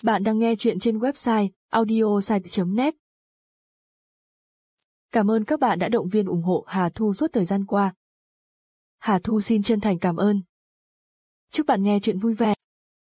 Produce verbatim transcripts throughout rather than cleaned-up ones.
Bạn đang nghe chuyện trên website audiosite chấm net. Cảm ơn các bạn đã động viên ủng hộ Hà Thu suốt thời gian qua. Hà Thu xin chân thành cảm ơn. Chúc bạn nghe chuyện vui vẻ.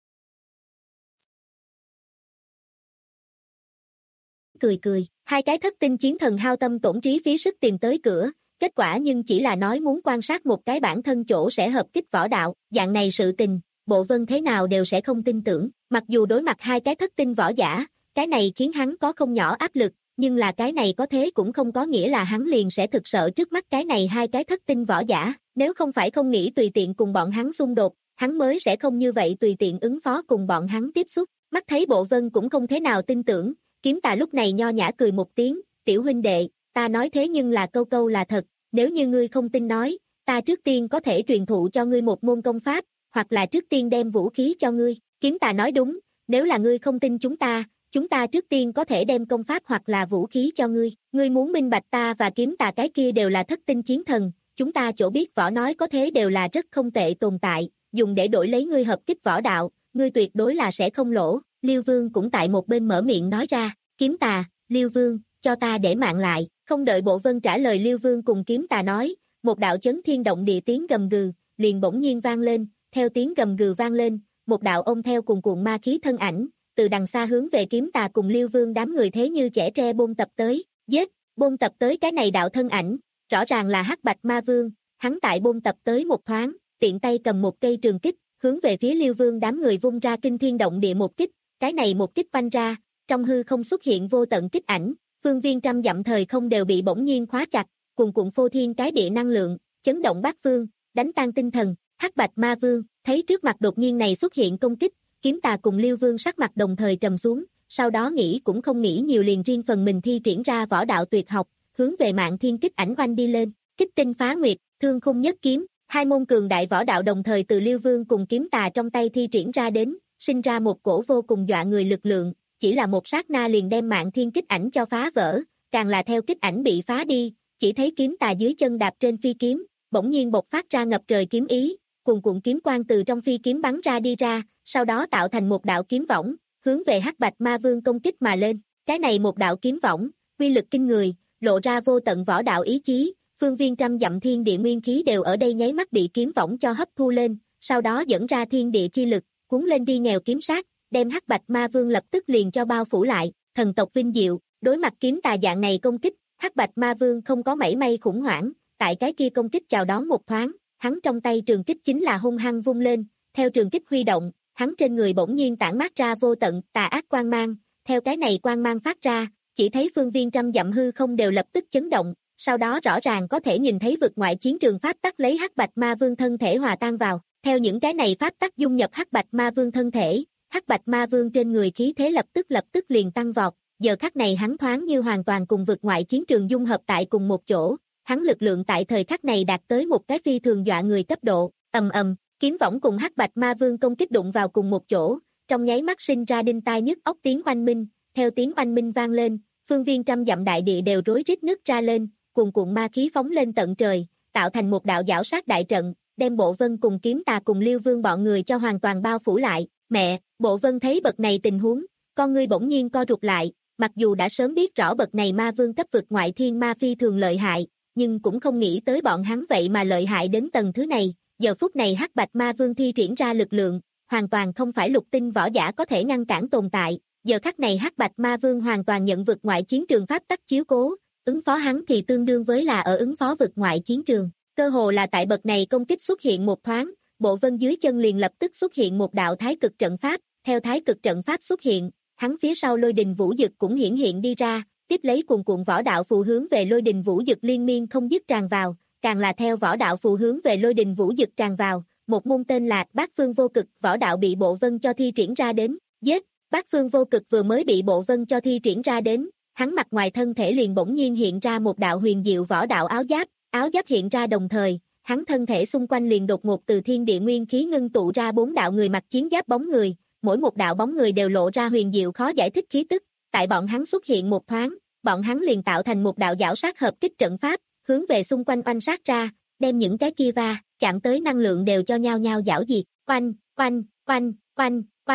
Cười cười, hai cái thất tinh chiến thần hao tâm tổn trí phí sức tìm tới cửa, kết quả nhưng chỉ là nói muốn quan sát một cái bản thân chỗ sẽ hợp kích võ đạo, dạng này sự tình, Bộ Vân thế nào đều sẽ không tin tưởng, mặc dù đối mặt hai cái thất tinh võ giả, cái này khiến hắn có không nhỏ áp lực, nhưng là cái này có thế cũng không có nghĩa là hắn liền sẽ thực sợ trước mắt cái này hai cái thất tinh võ giả, nếu không phải không nghĩ tùy tiện cùng bọn hắn xung đột, hắn mới sẽ không như vậy tùy tiện ứng phó cùng bọn hắn tiếp xúc, mắt thấy Bộ Vân cũng không thế nào tin tưởng, Kiếm Tà lúc này nho nhã cười một tiếng, tiểu huynh đệ, ta nói thế nhưng là câu câu là thật, nếu như ngươi không tin nói, ta trước tiên có thể truyền thụ cho ngươi một môn công pháp, hoặc là trước tiên đem vũ khí cho ngươi, Kiếm Tà nói đúng, nếu là ngươi không tin chúng ta, chúng ta trước tiên có thể đem công pháp hoặc là vũ khí cho ngươi, ngươi muốn minh bạch ta và Kiếm Tà cái kia đều là thất tinh chiến thần, chúng ta chỗ biết võ nói có thế đều là rất không tệ tồn tại, dùng để đổi lấy ngươi hợp kích võ đạo, ngươi tuyệt đối là sẽ không lỗ, Liêu Vương cũng tại một bên mở miệng nói ra, Kiếm Tà, Liêu Vương, cho ta để mạng lại, không đợi Bộ Vân trả lời Liêu Vương cùng Kiếm Tà nói, một đạo chấn thiên động địa tiếng gầm gừ, liền bỗng nhiên vang lên, theo tiếng gầm gừ vang lên, một đạo ôm theo cùng cuộn ma khí thân ảnh, từ đằng xa hướng về Kiếm Tà cùng Liêu Vương đám người thế như trẻ tre bôn tập tới, giết, bôn tập tới cái này đạo thân ảnh, rõ ràng là Hắc Bạch Ma Vương, hắn tại bôn tập tới một thoáng, tiện tay cầm một cây trường kích, hướng về phía Liêu Vương đám người vung ra kinh thiên động địa một kích, cái này một kích banh ra, trong hư không xuất hiện vô tận kích ảnh, phương viên trăm dặm thời không đều bị bỗng nhiên khóa chặt, cuồn cuộn phô thiên cái địa năng lượng, chấn động bát phương, đánh tan tinh thần, Hắc Bạch Ma Vương, thấy trước mặt đột nhiên này xuất hiện công kích, Kiếm Tà cùng Liêu Vương sắc mặt đồng thời trầm xuống, sau đó nghĩ cũng không nghĩ nhiều liền riêng phần mình thi triển ra võ đạo tuyệt học, hướng về Mạn Thiên kích ảnh oanh đi lên, kích tinh phá nguyệt, thương khung nhất kiếm, hai môn cường đại võ đạo đồng thời từ Liêu Vương cùng Kiếm Tà trong tay thi triển ra đến, sinh ra một cổ vô cùng dọa người lực lượng, chỉ là một sát na liền đem Mạn Thiên kích ảnh cho phá vỡ, càng là theo kích ảnh bị phá đi, chỉ thấy Kiếm Tà dưới chân đạp trên phi kiếm, bỗng nhiên bộc phát ra ngập trời kiếm ý, cuồn cuộn kiếm quang từ trong phi kiếm bắn ra đi ra, sau đó tạo thành một đạo kiếm võng, hướng về Hắc Bạch Ma Vương công kích mà lên. Cái này một đạo kiếm võng, uy lực kinh người, lộ ra vô tận võ đạo ý chí, phương viên trăm dặm thiên địa nguyên khí đều ở đây nháy mắt bị kiếm võng cho hấp thu lên, sau đó dẫn ra thiên địa chi lực, cuốn lên đi nghèo kiếm sát, đem Hắc Bạch Ma Vương lập tức liền cho bao phủ lại, thần tộc vinh diệu, đối mặt Kiếm Tà dạng này công kích, Hắc Bạch Ma Vương không có mảy may khủng hoảng, tại cái kia công kích chào đón một thoáng, hắn trong tay trường kích chính là hung hăng vung lên, theo trường kích huy động, hắn trên người bỗng nhiên tản mát ra vô tận tà ác quang mang, theo cái này quang mang phát ra, chỉ thấy phương viên trăm dặm hư không đều lập tức chấn động, sau đó rõ ràng có thể nhìn thấy vực ngoại chiến trường pháp tắc lấy Hắc Bạch Ma Vương thân thể hòa tan vào, theo những cái này pháp tắc dung nhập Hắc Bạch Ma Vương thân thể, Hắc Bạch Ma Vương trên người khí thế lập tức lập tức liền tăng vọt, giờ khắc này hắn thoáng như hoàn toàn cùng vực ngoại chiến trường dung hợp tại cùng một chỗ, hắn lực lượng tại thời khắc này đạt tới một cái phi thường dọa người cấp độ, ầm ầm, kiếm võng cùng Hắc Bạch Ma Vương công kích đụng vào cùng một chỗ, trong nháy mắt sinh ra đinh tai nhức óc tiếng oanh minh, theo tiếng oanh minh vang lên, phương viên trăm dặm đại địa đều rối rít nứt ra lên, cuồn cuộn ma khí phóng lên tận trời, tạo thành một đạo giảo sát đại trận, đem Bộ Vân cùng Kiếm Tà cùng Liêu Vương bọn người cho hoàn toàn bao phủ lại. Mẹ, Bộ Vân thấy bậc này tình huống, con ngươi bỗng nhiên co rụt lại, mặc dù đã sớm biết rõ bậc này ma vương cấp vực ngoại thiên ma phi thường lợi hại, nhưng cũng không nghĩ tới bọn hắn vậy mà lợi hại đến tầng thứ này, giờ phút này Hắc Bạch Ma Vương thi triển ra lực lượng, hoàn toàn không phải lục tinh võ giả có thể ngăn cản tồn tại, giờ khắc này Hắc Bạch Ma Vương hoàn toàn nhận vực ngoại chiến trường pháp tắc chiếu cố, ứng phó hắn thì tương đương với là ở ứng phó vực ngoại chiến trường, cơ hồ là tại bậc này công kích xuất hiện một thoáng, Bộ Vân dưới chân liền lập tức xuất hiện một đạo thái cực trận pháp, theo thái cực trận pháp xuất hiện, hắn phía sau lôi đình vũ dực cũng hiển hiện đi ra, tiếp lấy cuồn cuộn võ đạo phù hướng về lôi đình vũ dực liên miên không dứt tràn vào, càng là theo võ đạo phù hướng về lôi đình vũ dực tràn vào, một môn tên là Bát Phương Vô Cực võ đạo bị Bộ Vân cho thi triển ra đến, giết, Bát Phương Vô Cực vừa mới bị Bộ Vân cho thi triển ra đến, hắn mặt ngoài thân thể liền bỗng nhiên hiện ra một đạo huyền diệu võ đạo áo giáp, áo giáp hiện ra đồng thời, hắn thân thể xung quanh liền đột ngột từ thiên địa nguyên khí ngưng tụ ra bốn đạo người mặc chiến giáp bóng người, mỗi một đạo bóng người đều lộ ra huyền diệu khó giải thích khí tức, tại bọn hắn xuất hiện một thoáng, bọn hắn liền tạo thành một đạo giảo sát hợp kích trận pháp, hướng về xung quanh oanh sát ra, đem những cái kia va chạm tới năng lượng đều cho nhau nhau giảo diệt, oanh, oanh, oanh, oanh, oanh,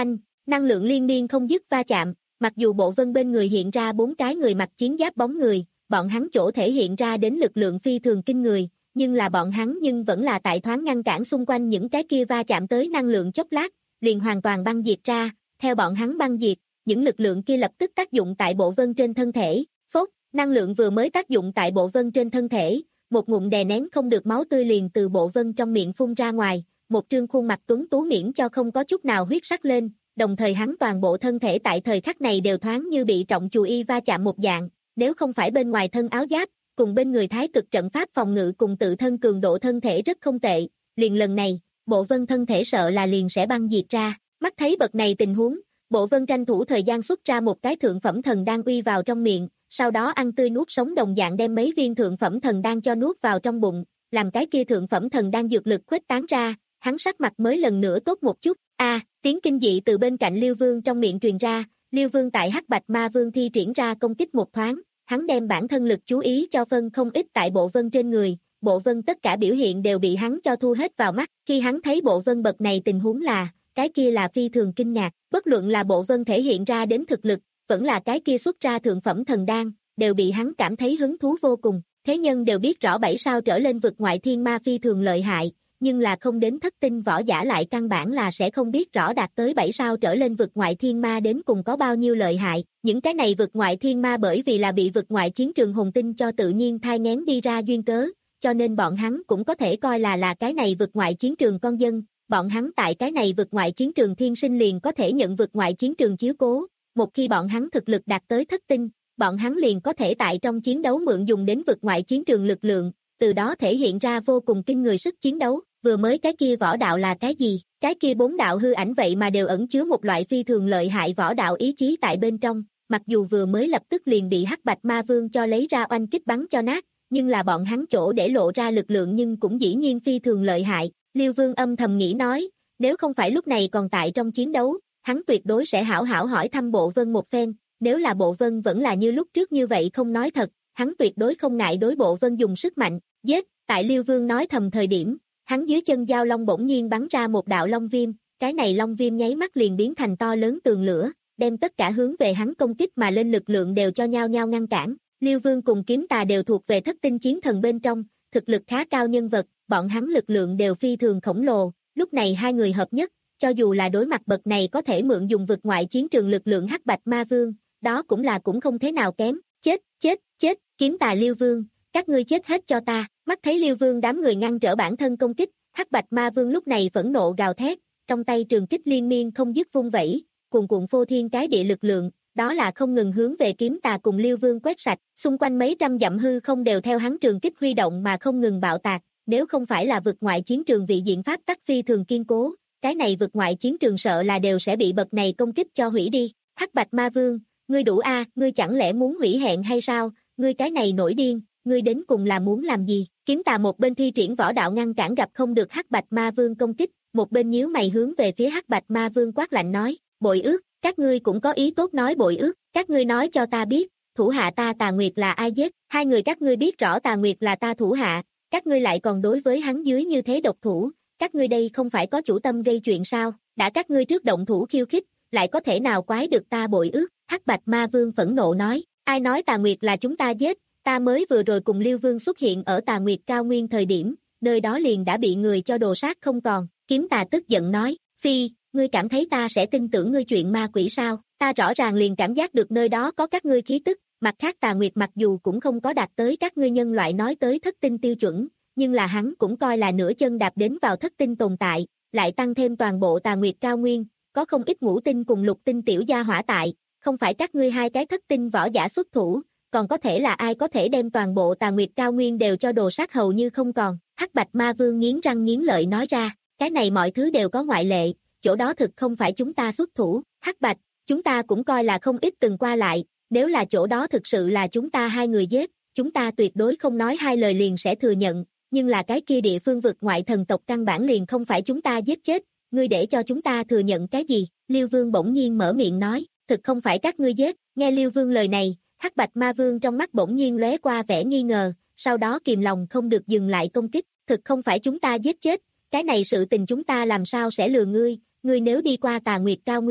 năng lượng liên miên không dứt va chạm, mặc dù Bộ Vân bên người hiện ra bốn cái người mặc chiến giáp bóng người, bọn hắn chỗ thể hiện ra đến lực lượng phi thường kinh người, nhưng là bọn hắn nhưng vẫn là tại thoáng ngăn cản xung quanh những cái kia va chạm tới năng lượng chốc lát, liền hoàn toàn băng diệt ra, theo bọn hắn băng diệt, những lực lượng kia lập tức tác dụng tại Bộ Vân trên thân thể, phốt, năng lượng vừa mới tác dụng tại Bộ Vân trên thân thể, một ngụm đè nén không được máu tươi liền từ Bộ Vân trong miệng phun ra ngoài, một trương khuôn mặt tuấn tú miễn cho không có chút nào huyết sắc lên, đồng thời hắn toàn bộ thân thể tại thời khắc này đều thoáng như bị trọng chù y va chạm một dạng, nếu không phải bên ngoài thân áo giáp, cùng bên người thái cực trận pháp phòng ngự cùng tự thân cường độ thân thể rất không tệ, liền lần này, Bộ Vân thân thể sợ là liền sẽ băng diệt ra, mắt thấy bậc này tình huống, Bộ Vân tranh thủ thời gian xuất ra một cái thượng phẩm thần đan uy vào trong miệng, sau đó ăn tươi nuốt sống đồng dạng đem mấy viên thượng phẩm thần đan cho nuốt vào trong bụng, làm cái kia thượng phẩm thần đan dược lực khuếch tán ra, hắn sắc mặt mới lần nữa tốt một chút. A, tiếng kinh dị từ bên cạnh Liêu Vương trong miệng truyền ra, Liêu Vương tại Hắc Bạch Ma Vương thi triển ra công kích một thoáng, hắn đem bản thân lực chú ý cho phân không ít tại Bộ Vân trên người, Bộ Vân tất cả biểu hiện đều bị hắn cho thu hết vào mắt, khi hắn thấy Bộ Vân bậc này tình huống là, cái kia là phi thường kinh ngạc, bất luận là Bộ Vân thể hiện ra đến thực lực, vẫn là cái kia xuất ra thượng phẩm thần đan, đều bị hắn cảm thấy hứng thú vô cùng, thế nhân đều biết rõ bảy sao trở lên vực ngoại thiên ma phi thường lợi hại, nhưng là không đến thất tinh võ giả lại căn bản là sẽ không biết rõ đạt tới bảy sao trở lên vực ngoại thiên ma đến cùng có bao nhiêu lợi hại, những cái này vực ngoại thiên ma bởi vì là bị vực ngoại chiến trường hồn tinh cho tự nhiên thai nghén đi ra duyên cớ, cho nên bọn hắn cũng có thể coi là là cái này vực ngoại chiến trường con dân, bọn hắn tại cái này vực ngoại chiến trường thiên sinh liền có thể nhận vực ngoại chiến trường chiếu cố, một khi bọn hắn thực lực đạt tới thất tinh, bọn hắn liền có thể tại trong chiến đấu mượn dùng đến vực ngoại chiến trường lực lượng, từ đó thể hiện ra vô cùng kinh người sức chiến đấu, vừa mới cái kia võ đạo là cái gì, cái kia bốn đạo hư ảnh vậy mà đều ẩn chứa một loại phi thường lợi hại võ đạo ý chí tại bên trong, mặc dù vừa mới lập tức liền bị Hắc Bạch Ma Vương cho lấy ra oanh kích bắn cho nát, nhưng là bọn hắn chỗ để lộ ra lực lượng nhưng cũng dĩ nhiên phi thường lợi hại, Liêu Vương âm thầm nghĩ nói, nếu không phải lúc này còn tại trong chiến đấu, hắn tuyệt đối sẽ hảo hảo hỏi thăm Bộ Vân một phen, nếu là Bộ Vân vẫn là như lúc trước như vậy không nói thật, hắn tuyệt đối không ngại đối Bộ Vân dùng sức mạnh, giết, tại Liêu Vương nói thầm thời điểm, hắn dưới chân giao long bỗng nhiên bắn ra một đạo long viêm, cái này long viêm nháy mắt liền biến thành to lớn tường lửa, đem tất cả hướng về hắn công kích mà lên lực lượng đều cho nhau nhau ngăn cản, Liêu Vương cùng Kiếm Tà đều thuộc về thất tinh chiến thần bên trong, thực lực khá cao nhân vật, bọn hắn lực lượng đều phi thường khổng lồ, lúc này hai người hợp nhất, cho dù là đối mặt bậc này có thể mượn dùng vực ngoại chiến trường lực lượng Hắc Bạch Ma Vương, đó cũng là cũng không thế nào kém, chết, chết, chết, Kiếm Tà Liêu Vương, các ngươi chết hết cho ta, mắt thấy Liêu Vương đám người ngăn trở bản thân công kích, Hắc Bạch Ma Vương lúc này phẫn nộ gào thét, trong tay trường kích liên miên không dứt vung vẩy, cuồn cuộn phô thiên cái địa lực lượng, đó là không ngừng hướng về Kiếm Tà cùng Liêu Vương quét sạch, xung quanh mấy trăm dặm hư không đều theo hắn trường kích huy động mà không ngừng bạo tạc, nếu không phải là vực ngoại chiến trường vị diện pháp tắc phi thường kiên cố, cái này vực ngoại chiến trường sợ là đều sẽ bị bậc này công kích cho hủy đi. Hắc Bạch Ma Vương, ngươi đủ a, ngươi chẳng lẽ muốn hủy hẹn hay sao? Ngươi cái này nổi điên, ngươi đến cùng là muốn làm gì? Kiếm Tà một bên thi triển võ đạo ngăn cản gặp không được Hắc Bạch Ma Vương công kích, một bên nhíu mày hướng về phía Hắc Bạch Ma Vương quát lạnh nói, bội ước, các ngươi cũng có ý tốt nói bội ước, các ngươi nói cho ta biết, thủ hạ ta Tà Nguyệt là ai giết? Hai người các ngươi biết rõ Tà Nguyệt là ta thủ hạ, các ngươi lại còn đối với hắn dưới như thế độc thủ, các ngươi đây không phải có chủ tâm gây chuyện sao? Đã các ngươi trước động thủ khiêu khích, lại có thể nào quái được ta bội ước? Hắc Bạch Ma Vương phẫn nộ nói, ai nói Tà Nguyệt là chúng ta giết, ta mới vừa rồi cùng Liêu Vương xuất hiện ở Tà Nguyệt cao nguyên thời điểm, nơi đó liền đã bị người cho đồ sát không còn. Kiếm Tà tức giận nói, phi, ngươi cảm thấy ta sẽ tin tưởng ngươi chuyện ma quỷ sao? Ta rõ ràng liền cảm giác được nơi đó có các ngươi khí tức, mặt khác Tà Nguyệt mặc dù cũng không có đạt tới các ngươi nhân loại nói tới thất tinh tiêu chuẩn, nhưng là hắn cũng coi là nửa chân đạp đến vào thất tinh tồn tại, lại tăng thêm toàn bộ Tà Nguyệt cao nguyên, có không ít ngũ tinh cùng lục tinh tiểu gia hỏa tại, không phải các ngươi hai cái thất tinh võ giả xuất thủ, còn có thể là ai có thể đem toàn bộ Tà Nguyệt cao nguyên đều cho đồ sát hầu như không còn. Hắc Bạch Ma Vương nghiến răng nghiến lợi nói ra, cái này mọi thứ đều có ngoại lệ, chỗ đó thực không phải chúng ta xuất thủ. Hắc Bạch, chúng ta cũng coi là không ít từng qua lại, nếu là chỗ đó thực sự là chúng ta hai người giết, chúng ta tuyệt đối không nói hai lời liền sẽ thừa nhận, nhưng là cái kia địa phương vực ngoại thần tộc căn bản liền không phải chúng ta giết chết, ngươi để cho chúng ta thừa nhận cái gì? Liêu Vương bỗng nhiên mở miệng nói, thực không phải các ngươi giết. Nghe Liêu Vương lời này, Hắc Bạch Ma Vương trong mắt bỗng nhiên lóe qua vẻ nghi ngờ, sau đó kìm lòng không được dừng lại công kích, thực không phải chúng ta giết chết, cái này sự tình chúng ta làm sao sẽ lừa ngươi, ngươi nếu đi qua Tà Nguyệt cao nguyên,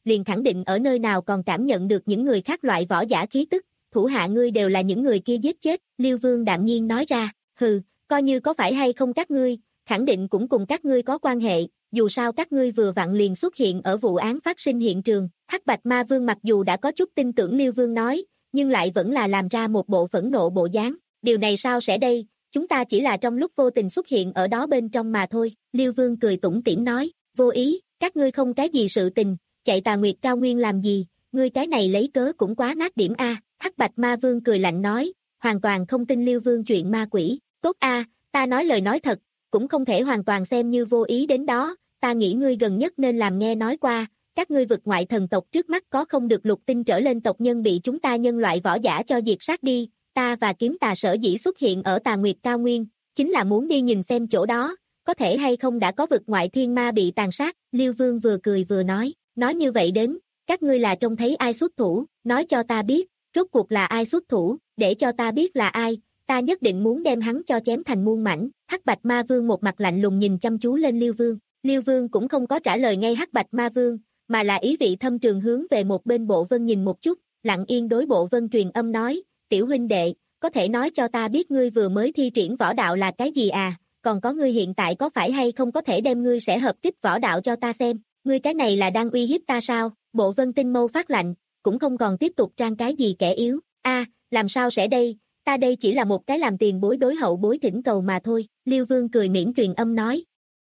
liền khẳng định ở nơi nào còn cảm nhận được những người khác loại võ giả khí tức, thủ hạ ngươi đều là những người kia giết chết, Liêu Vương đạm nhiên nói ra, hừ, coi như có phải hay không các ngươi, khẳng định cũng cùng các ngươi có quan hệ, dù sao các ngươi vừa vặn liền xuất hiện ở vụ án phát sinh hiện trường, Hắc Bạch Ma Vương mặc dù đã có chút tin tưởng Liêu Vương nói, nhưng lại vẫn là làm ra một bộ phẫn nộ bộ dáng, điều này sao sẽ đây, chúng ta chỉ là trong lúc vô tình xuất hiện ở đó bên trong mà thôi, Liêu Vương cười tủm tỉm nói, vô ý, các ngươi không cái gì sự tình, chạy Tà Nguyệt Cao Nguyên làm gì, ngươi cái này lấy cớ cũng quá nát điểm a. Hắc Bạch Ma Vương cười lạnh nói, hoàn toàn không tin Liêu Vương chuyện ma quỷ, tốt a, ta nói lời nói thật, cũng không thể hoàn toàn xem như vô ý đến đó, ta nghĩ ngươi gần nhất nên làm nghe nói qua, các ngươi vực ngoại thần tộc trước mắt có không được lục tinh trở lên tộc nhân bị chúng ta nhân loại võ giả cho diệt sát đi, ta và kiếm tà sở dĩ xuất hiện ở Tà Nguyệt Cao Nguyên, chính là muốn đi nhìn xem chỗ đó, có thể hay không đã có vực ngoại thiên ma bị tàn sát, Liêu Vương vừa cười vừa nói, nói như vậy đến, các ngươi là trông thấy ai xuất thủ, nói cho ta biết, rốt cuộc là ai xuất thủ, để cho ta biết là ai, ta nhất định muốn đem hắn cho chém thành muôn mảnh, Hắc Bạch Ma Vương một mặt lạnh lùng nhìn chăm chú lên Liêu Vương, Liêu Vương cũng không có trả lời ngay Hắc Bạch Ma Vương, mà là ý vị thâm trường hướng về một bên Bộ Vân nhìn một chút, lặng yên đối Bộ Vân truyền âm nói, tiểu huynh đệ, có thể nói cho ta biết ngươi vừa mới thi triển võ đạo là cái gì à, còn có ngươi hiện tại có phải hay không có thể đem ngươi sẽ hợp kích võ đạo cho ta xem, ngươi cái này là đang uy hiếp ta sao, Bộ Vân tinh mâu phát lạnh, cũng không còn tiếp tục trang cái gì kẻ yếu, a, làm sao sẽ đây, ta đây chỉ là một cái làm tiền bối đối hậu bối thỉnh cầu mà thôi, Liêu Vương cười mỉm truyền âm nói.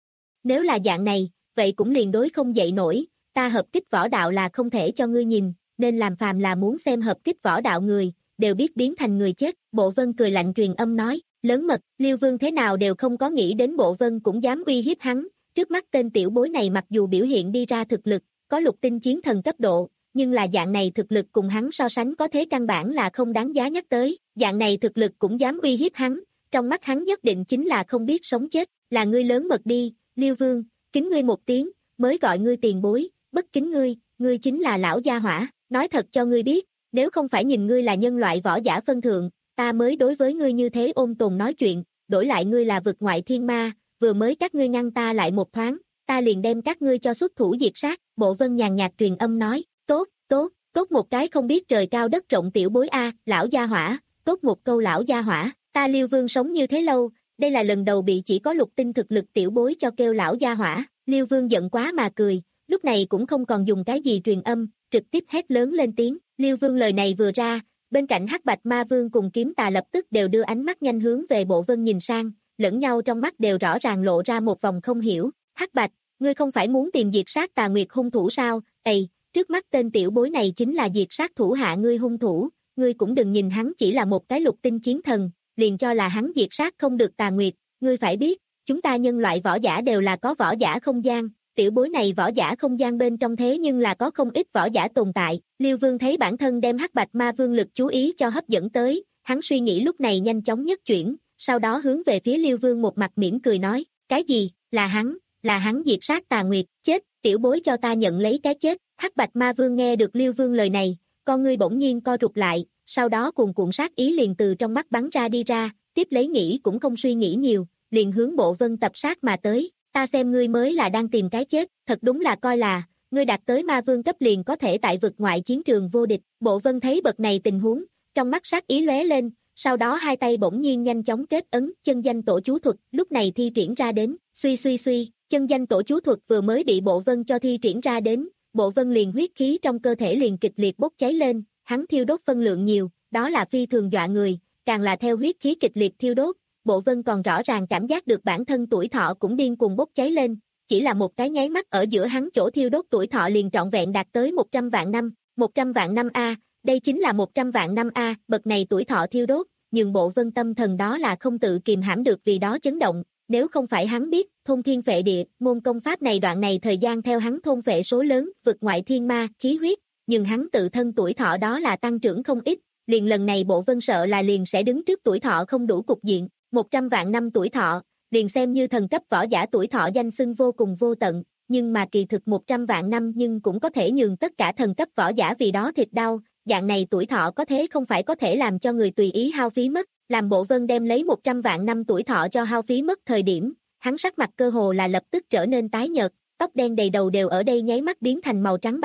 Nếu là dạng này, vậy cũng liền đối không dậy nổi, ta hợp kích võ đạo là không thể cho ngươi nhìn, nên làm phàm là muốn xem hợp kích võ đạo người, đều biết biến thành người chết, Bộ Vân cười lạnh truyền âm nói, lớn mật, Liêu Vương thế nào đều không có nghĩ đến Bộ Vân cũng dám uy hiếp hắn, trước mắt tên tiểu bối này mặc dù biểu hiện đi ra thực lực, có lục tinh chiến thần cấp độ, nhưng là dạng này thực lực cùng hắn so sánh có thế căn bản là không đáng giá nhắc tới, dạng này thực lực cũng dám uy hiếp hắn, trong mắt hắn nhất định chính là không biết sống chết, là ngươi lớn mật đi, Liêu Vương, kính ngươi một tiếng, mới gọi ngươi tiền bối, bất kính ngươi, ngươi chính là lão gia hỏa, nói thật cho ngươi biết, nếu không phải nhìn ngươi là nhân loại võ giả phân thượng, ta mới đối với ngươi như thế ôn tồn nói chuyện, đổi lại ngươi là vực ngoại thiên ma, vừa mới các ngươi ngăn ta lại một thoáng, ta liền đem các ngươi cho xuất thủ diệt sát, Bộ Vân nhàn nhạt truyền âm nói, tốt, tốt, tốt một cái không biết trời cao đất rộng tiểu bối a, lão gia hỏa, tốt một câu lão gia hỏa, ta Liêu Vương sống như thế lâu, đây là lần đầu bị chỉ có lục tinh thực lực tiểu bối cho kêu lão gia hỏa, Liêu Vương giận quá mà cười, lúc này cũng không còn dùng cái gì truyền âm, trực tiếp hét lớn lên tiếng, Liêu Vương lời này vừa ra, bên cạnh Hắc Bạch Ma Vương cùng Kiếm Tà lập tức đều đưa ánh mắt nhanh hướng về Bộ Vân nhìn sang, lẫn nhau trong mắt đều rõ ràng lộ ra một vòng không hiểu, Hắc Bạch, ngươi không phải muốn tìm diệt sát Tà Nguyệt hung thủ sao, ầy, trước mắt tên tiểu bối này chính là diệt sát thủ hạ ngươi hung thủ, ngươi cũng đừng nhìn hắn chỉ là một cái lục tinh chiến thần, liền cho là hắn diệt sát không được Tà Nguyệt, ngươi phải biết, chúng ta nhân loại võ giả đều là có võ giả không gian, tiểu bối này võ giả không gian bên trong thế nhưng là có không ít võ giả tồn tại, Liêu Vương thấy bản thân đem Hắc Bạch Ma Vương lực chú ý cho hấp dẫn tới, hắn suy nghĩ lúc này nhanh chóng nhất chuyển, sau đó hướng về phía Liêu Vương một mặt mỉm cười nói, cái gì, là hắn, là hắn diệt sát Tà Nguyệt, chết, tiểu bối cho ta nhận lấy cái chết, Hắc Bạch Ma Vương nghe được Liêu Vương lời này, con ngươi bỗng nhiên co rụt lại, sau đó cuồn cuộn sát ý liền từ trong mắt bắn ra đi ra, tiếp lấy nghĩ cũng không suy nghĩ nhiều, liền hướng Bộ Vân tập sát mà tới, ta xem ngươi mới là đang tìm cái chết, thật đúng là coi là, ngươi đạt tới ma vương cấp liền có thể tại vực ngoại chiến trường vô địch, Bộ Vân thấy bậc này tình huống, trong mắt sát ý lóe lên, sau đó hai tay bỗng nhiên nhanh chóng kết ấn, chân danh tổ chú thuật, lúc này thi triển ra đến, suy suy suy, chân danh tổ chú thuật vừa mới bị Bộ Vân cho thi triển ra đến, Bộ Vân liền huyết khí trong cơ thể liền kịch liệt bốc cháy lên, hắn thiêu đốt phân lượng nhiều, đó là phi thường dọa người, càng là theo huyết khí kịch liệt thiêu đốt, Bộ Vân còn rõ ràng cảm giác được bản thân tuổi thọ cũng điên cuồng bốc cháy lên, chỉ là một cái nháy mắt ở giữa hắn chỗ thiêu đốt tuổi thọ liền trọn vẹn đạt tới một trăm vạn năm, một trăm vạn năm a, đây chính là một trăm vạn năm a, bậc này tuổi thọ thiêu đốt, nhưng Bộ Vân tâm thần đó là không tự kìm hãm được vì đó chấn động, nếu không phải hắn biết, thôn thiên phệ địa, môn công pháp này đoạn này thời gian theo hắn thôn phệ số lớn, vực ngoại thiên ma, khí huyết, nhưng hắn tự thân tuổi thọ đó là tăng trưởng không ít, liền lần này Bộ Vân sợ là liền sẽ đứng trước tuổi thọ không đủ cục diện, một trăm vạn năm tuổi thọ, liền xem như thần cấp võ giả tuổi thọ danh xưng vô cùng vô tận, nhưng mà kỳ thực một trăm vạn năm nhưng cũng có thể nhường tất cả thần cấp võ giả vì đó thịt đau, dạng này tuổi thọ có thế không phải có thể làm cho người tùy ý hao phí mất, làm Bộ Vân đem lấy một trăm vạn năm tuổi thọ cho hao phí mất thời điểm, hắn sắc mặt cơ hồ là lập tức trở nên tái nhợt, tóc đen đầy đầu đều ở đây nháy mắt biến thành màu trắng bạc,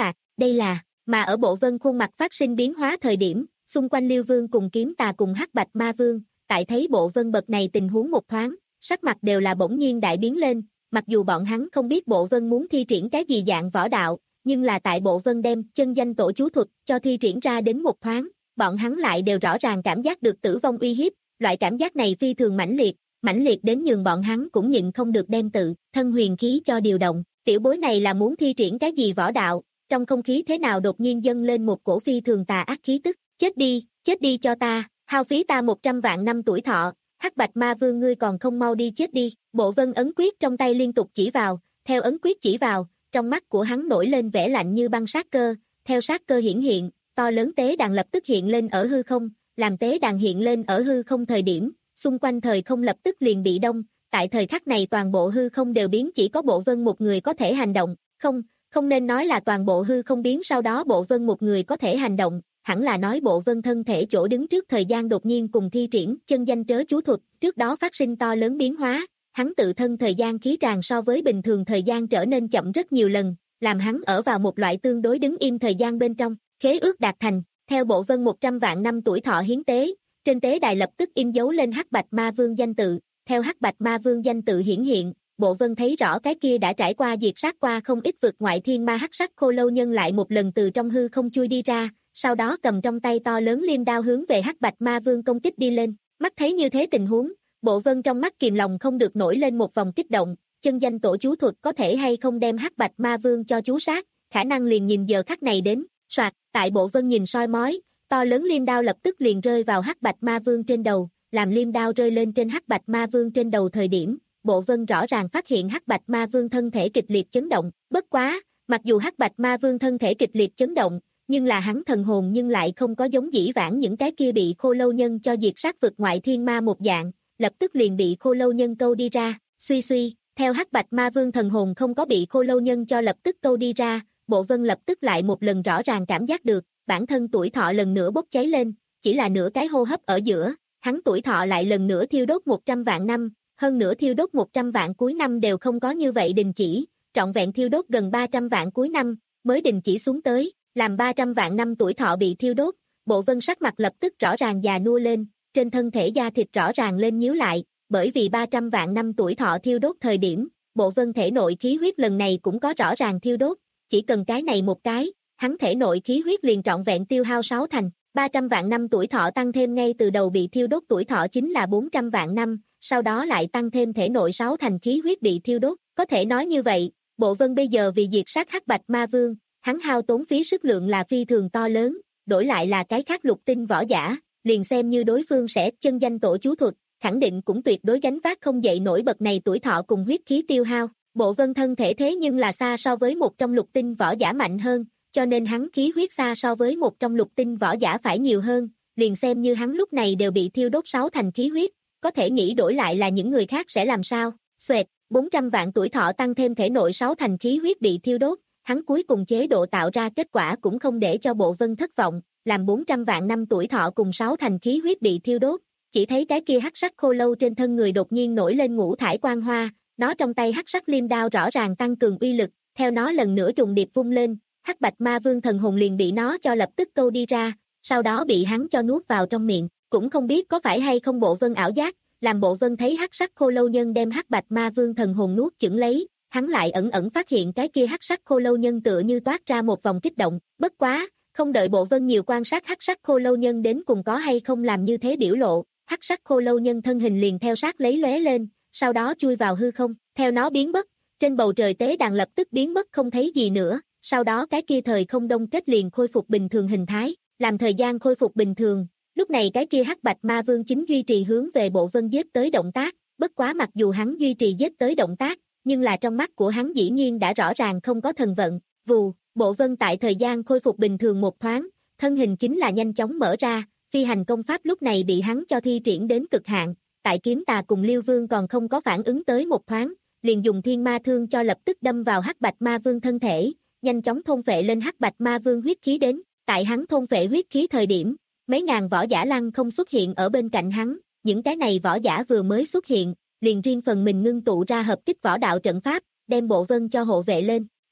đây là, mà ở Bộ Vân khuôn mặt phát sinh biến hóa thời điểm, xung quanh Liêu Vương cùng Kiếm Tà cùng Hắc Bạch Ma Vương, tại thấy Bộ Vân bậc này tình huống một thoáng, sắc mặt đều là bỗng nhiên đại biến lên, mặc dù bọn hắn không biết Bộ Vân muốn thi triển cái gì dạng võ đạo, nhưng là tại Bộ Vân đem chân danh tổ chú thuật cho thi triển ra đến một thoáng, bọn hắn lại đều rõ ràng cảm giác được tử vong uy hiếp, loại cảm giác này phi thường mãnh liệt, mãnh liệt đến nhường bọn hắn cũng nhịn không được đem tự thân huyền khí cho điều động. Tiểu bối này là muốn thi triển cái gì võ đạo, trong không khí thế nào đột nhiên dâng lên một cổ phi thường tà ác khí tức, chết đi, chết đi cho ta, hao phí ta một trăm vạn năm tuổi thọ, Hắc Bạch Ma Vương ngươi còn không mau đi chết đi. Bộ Vân ấn quyết trong tay liên tục chỉ vào, theo ấn quyết chỉ vào, trong mắt của hắn nổi lên vẻ lạnh như băng sát cơ, theo sát cơ hiển hiện, to lớn tế đàn lập tức hiện lên ở hư không, làm tế đàn hiện lên ở hư không thời điểm, xung quanh thời không lập tức liền bị đông, tại thời khắc này toàn bộ hư không đều biến chỉ có Bộ Vân một người có thể hành động, không, không nên nói là toàn bộ hư không biến sau đó Bộ Vân một người có thể hành động, hẳn là nói Bộ Vân thân thể chỗ đứng trước thời gian đột nhiên cùng thi triển chân danh trớ chú thuật, trước đó phát sinh to lớn biến hóa, hắn tự thân thời gian khí tràn so với bình thường thời gian trở nên chậm rất nhiều lần, làm hắn ở vào một loại tương đối đứng im thời gian bên trong, khế ước đạt thành, theo Bộ Vân một trăm vạn năm tuổi thọ hiến tế, trên tế đài lập tức in dấu lên Hắc Bạch Ma Vương danh tự, theo Hắc Bạch Ma Vương danh tự hiển hiện, Bộ Vân thấy rõ cái kia đã trải qua diệt sát qua không ít vực ngoại thiên ma hắc sắc khô lâu nhân lại một lần từ trong hư không chui đi ra, sau đó cầm trong tay to lớn liêm đao hướng về Hắc Bạch Ma Vương công kích đi lên, mắt thấy như thế tình huống, Bộ Vân trong mắt kìm lòng không được nổi lên một vòng kích động, chân danh tổ chú thuật có thể hay không đem Hắc Bạch Ma Vương cho chú sát, khả năng liền nhìn giờ khắc này đến, soạt, tại Bộ Vân nhìn soi mói, to lớn liêm đao lập tức liền rơi vào Hắc Bạch Ma Vương trên đầu, làm liêm đao rơi lên trên Hắc Bạch Ma Vương trên đầu thời điểm, Bộ Vân rõ ràng phát hiện Hắc Bạch Ma Vương thân thể kịch liệt chấn động, bất quá, mặc dù Hắc Bạch Ma Vương thân thể kịch liệt chấn động, nhưng là hắn thần hồn nhưng lại không có giống dĩ vãng những cái kia bị khô lâu nhân cho diệt sát vực ngoại thiên ma một dạng, lập tức liền bị khô lâu nhân câu đi ra, suy suy, theo Hắc Bạch Ma Vương thần hồn không có bị khô lâu nhân cho lập tức câu đi ra, Bộ Vân lập tức lại một lần rõ ràng cảm giác được, bản thân tuổi thọ lần nữa bốc cháy lên, chỉ là nửa cái hô hấp ở giữa, hắn tuổi thọ lại lần nữa thiêu đốt một trăm vạn năm, hơn nữa thiêu đốt một trăm vạn cuối năm đều không có như vậy đình chỉ, trọn vẹn thiêu đốt gần ba trăm vạn cuối năm, mới đình chỉ xuống tới, làm ba trăm vạn năm tuổi thọ bị thiêu đốt, Bộ Vân sắc mặt lập tức rõ ràng già nua lên, trên thân thể da thịt rõ ràng lên nhíu lại, bởi vì ba trăm vạn năm tuổi thọ thiêu đốt thời điểm, Bộ Vân thể nội khí huyết lần này cũng có rõ ràng thiêu đốt, chỉ cần cái này một cái, hắn thể nội khí huyết liền trọn vẹn tiêu hao sáu thành, ba trăm vạn năm tuổi thọ tăng thêm ngay từ đầu bị thiêu đốt tuổi thọ chính là bốn trăm vạn năm, sau đó lại tăng thêm thể nội sáu thành khí huyết bị thiêu đốt, có thể nói như vậy, Bộ Vân bây giờ vì diệt sát Hắc Bạch Ma Vương, hắn hao tốn phí sức lượng là phi thường to lớn, đổi lại là cái khác lục tinh võ giả, liền xem như đối phương sẽ chân danh tổ chú thuật, khẳng định cũng tuyệt đối gánh vác không dậy nổi bậc này tuổi thọ cùng huyết khí tiêu hao. Bộ Vân thân thể thế nhưng là xa so với một trong lục tinh võ giả mạnh hơn, cho nên hắn khí huyết xa so với một trong lục tinh võ giả phải nhiều hơn, liền xem như hắn lúc này đều bị thiêu đốt sáu thành khí huyết, có thể nghĩ đổi lại là những người khác sẽ làm sao. Xoẹt, bốn trăm vạn tuổi thọ tăng thêm thể nội sáu thành khí huyết bị thiêu đốt, hắn cuối cùng chế độ tạo ra kết quả cũng không để cho Bộ Vân thất vọng, làm bốn trăm vạn năm tuổi thọ cùng sáu thành khí huyết bị thiêu đốt, chỉ thấy cái kia hắc sắc khô lâu trên thân người đột nhiên nổi lên ngũ thải quang hoa, nó trong tay hắc sắc liêm đao rõ ràng tăng cường uy lực, theo nó lần nữa trùng điệp vung lên, Hắc Bạch Ma Vương thần hồn liền bị nó cho lập tức câu đi ra, sau đó bị hắn cho nuốt vào trong miệng, cũng không biết có phải hay không Bộ Vân ảo giác, làm Bộ Vân thấy hắc sắc khô lâu nhân đem Hắc Bạch Ma Vương thần hồn nuốt chửng lấy, hắn lại ẩn ẩn phát hiện cái kia hắc sắc khô lâu nhân tựa như toát ra một vòng kích động, bất quá, không đợi Bộ Vân nhiều quan sát hắc sắc khô lâu nhân đến cùng có hay không làm như thế biểu lộ, hắc sắc khô lâu nhân thân hình liền theo sát lấy lóe lên, sau đó chui vào hư không, theo nó biến mất, trên bầu trời tế đàn lập tức biến mất không thấy gì nữa, sau đó cái kia thời không đông kết liền khôi phục bình thường hình thái, làm thời gian khôi phục bình thường, lúc này cái kia Hắc Bạch Ma Vương chính duy trì hướng về Bộ Vân giết tới động tác, bất quá mặc dù hắn duy trì giết tới động tác, nhưng là trong mắt của hắn dĩ nhiên đã rõ ràng không có thần vận, vù, Bộ Vân tại thời gian khôi phục bình thường một thoáng, thân hình chính là nhanh chóng mở ra, phi hành công pháp lúc này bị hắn cho thi triển đến cực hạn, tại Kiếm Tà cùng Liêu Vương còn không có phản ứng tới một thoáng, liền dùng Thiên Ma Thương cho lập tức đâm vào Hắc Bạch Ma Vương thân thể, nhanh chóng thôn phệ lên Hắc Bạch Ma Vương huyết khí đến, tại hắn thôn phệ huyết khí thời điểm, mấy ngàn võ giả lăng không xuất hiện ở bên cạnh hắn, những cái này võ giả vừa mới xuất hiện, liền riêng phần mình ngưng tụ ra hợp kích võ đạo trận pháp, đem Bộ Vân cho hộ vệ lên, tư,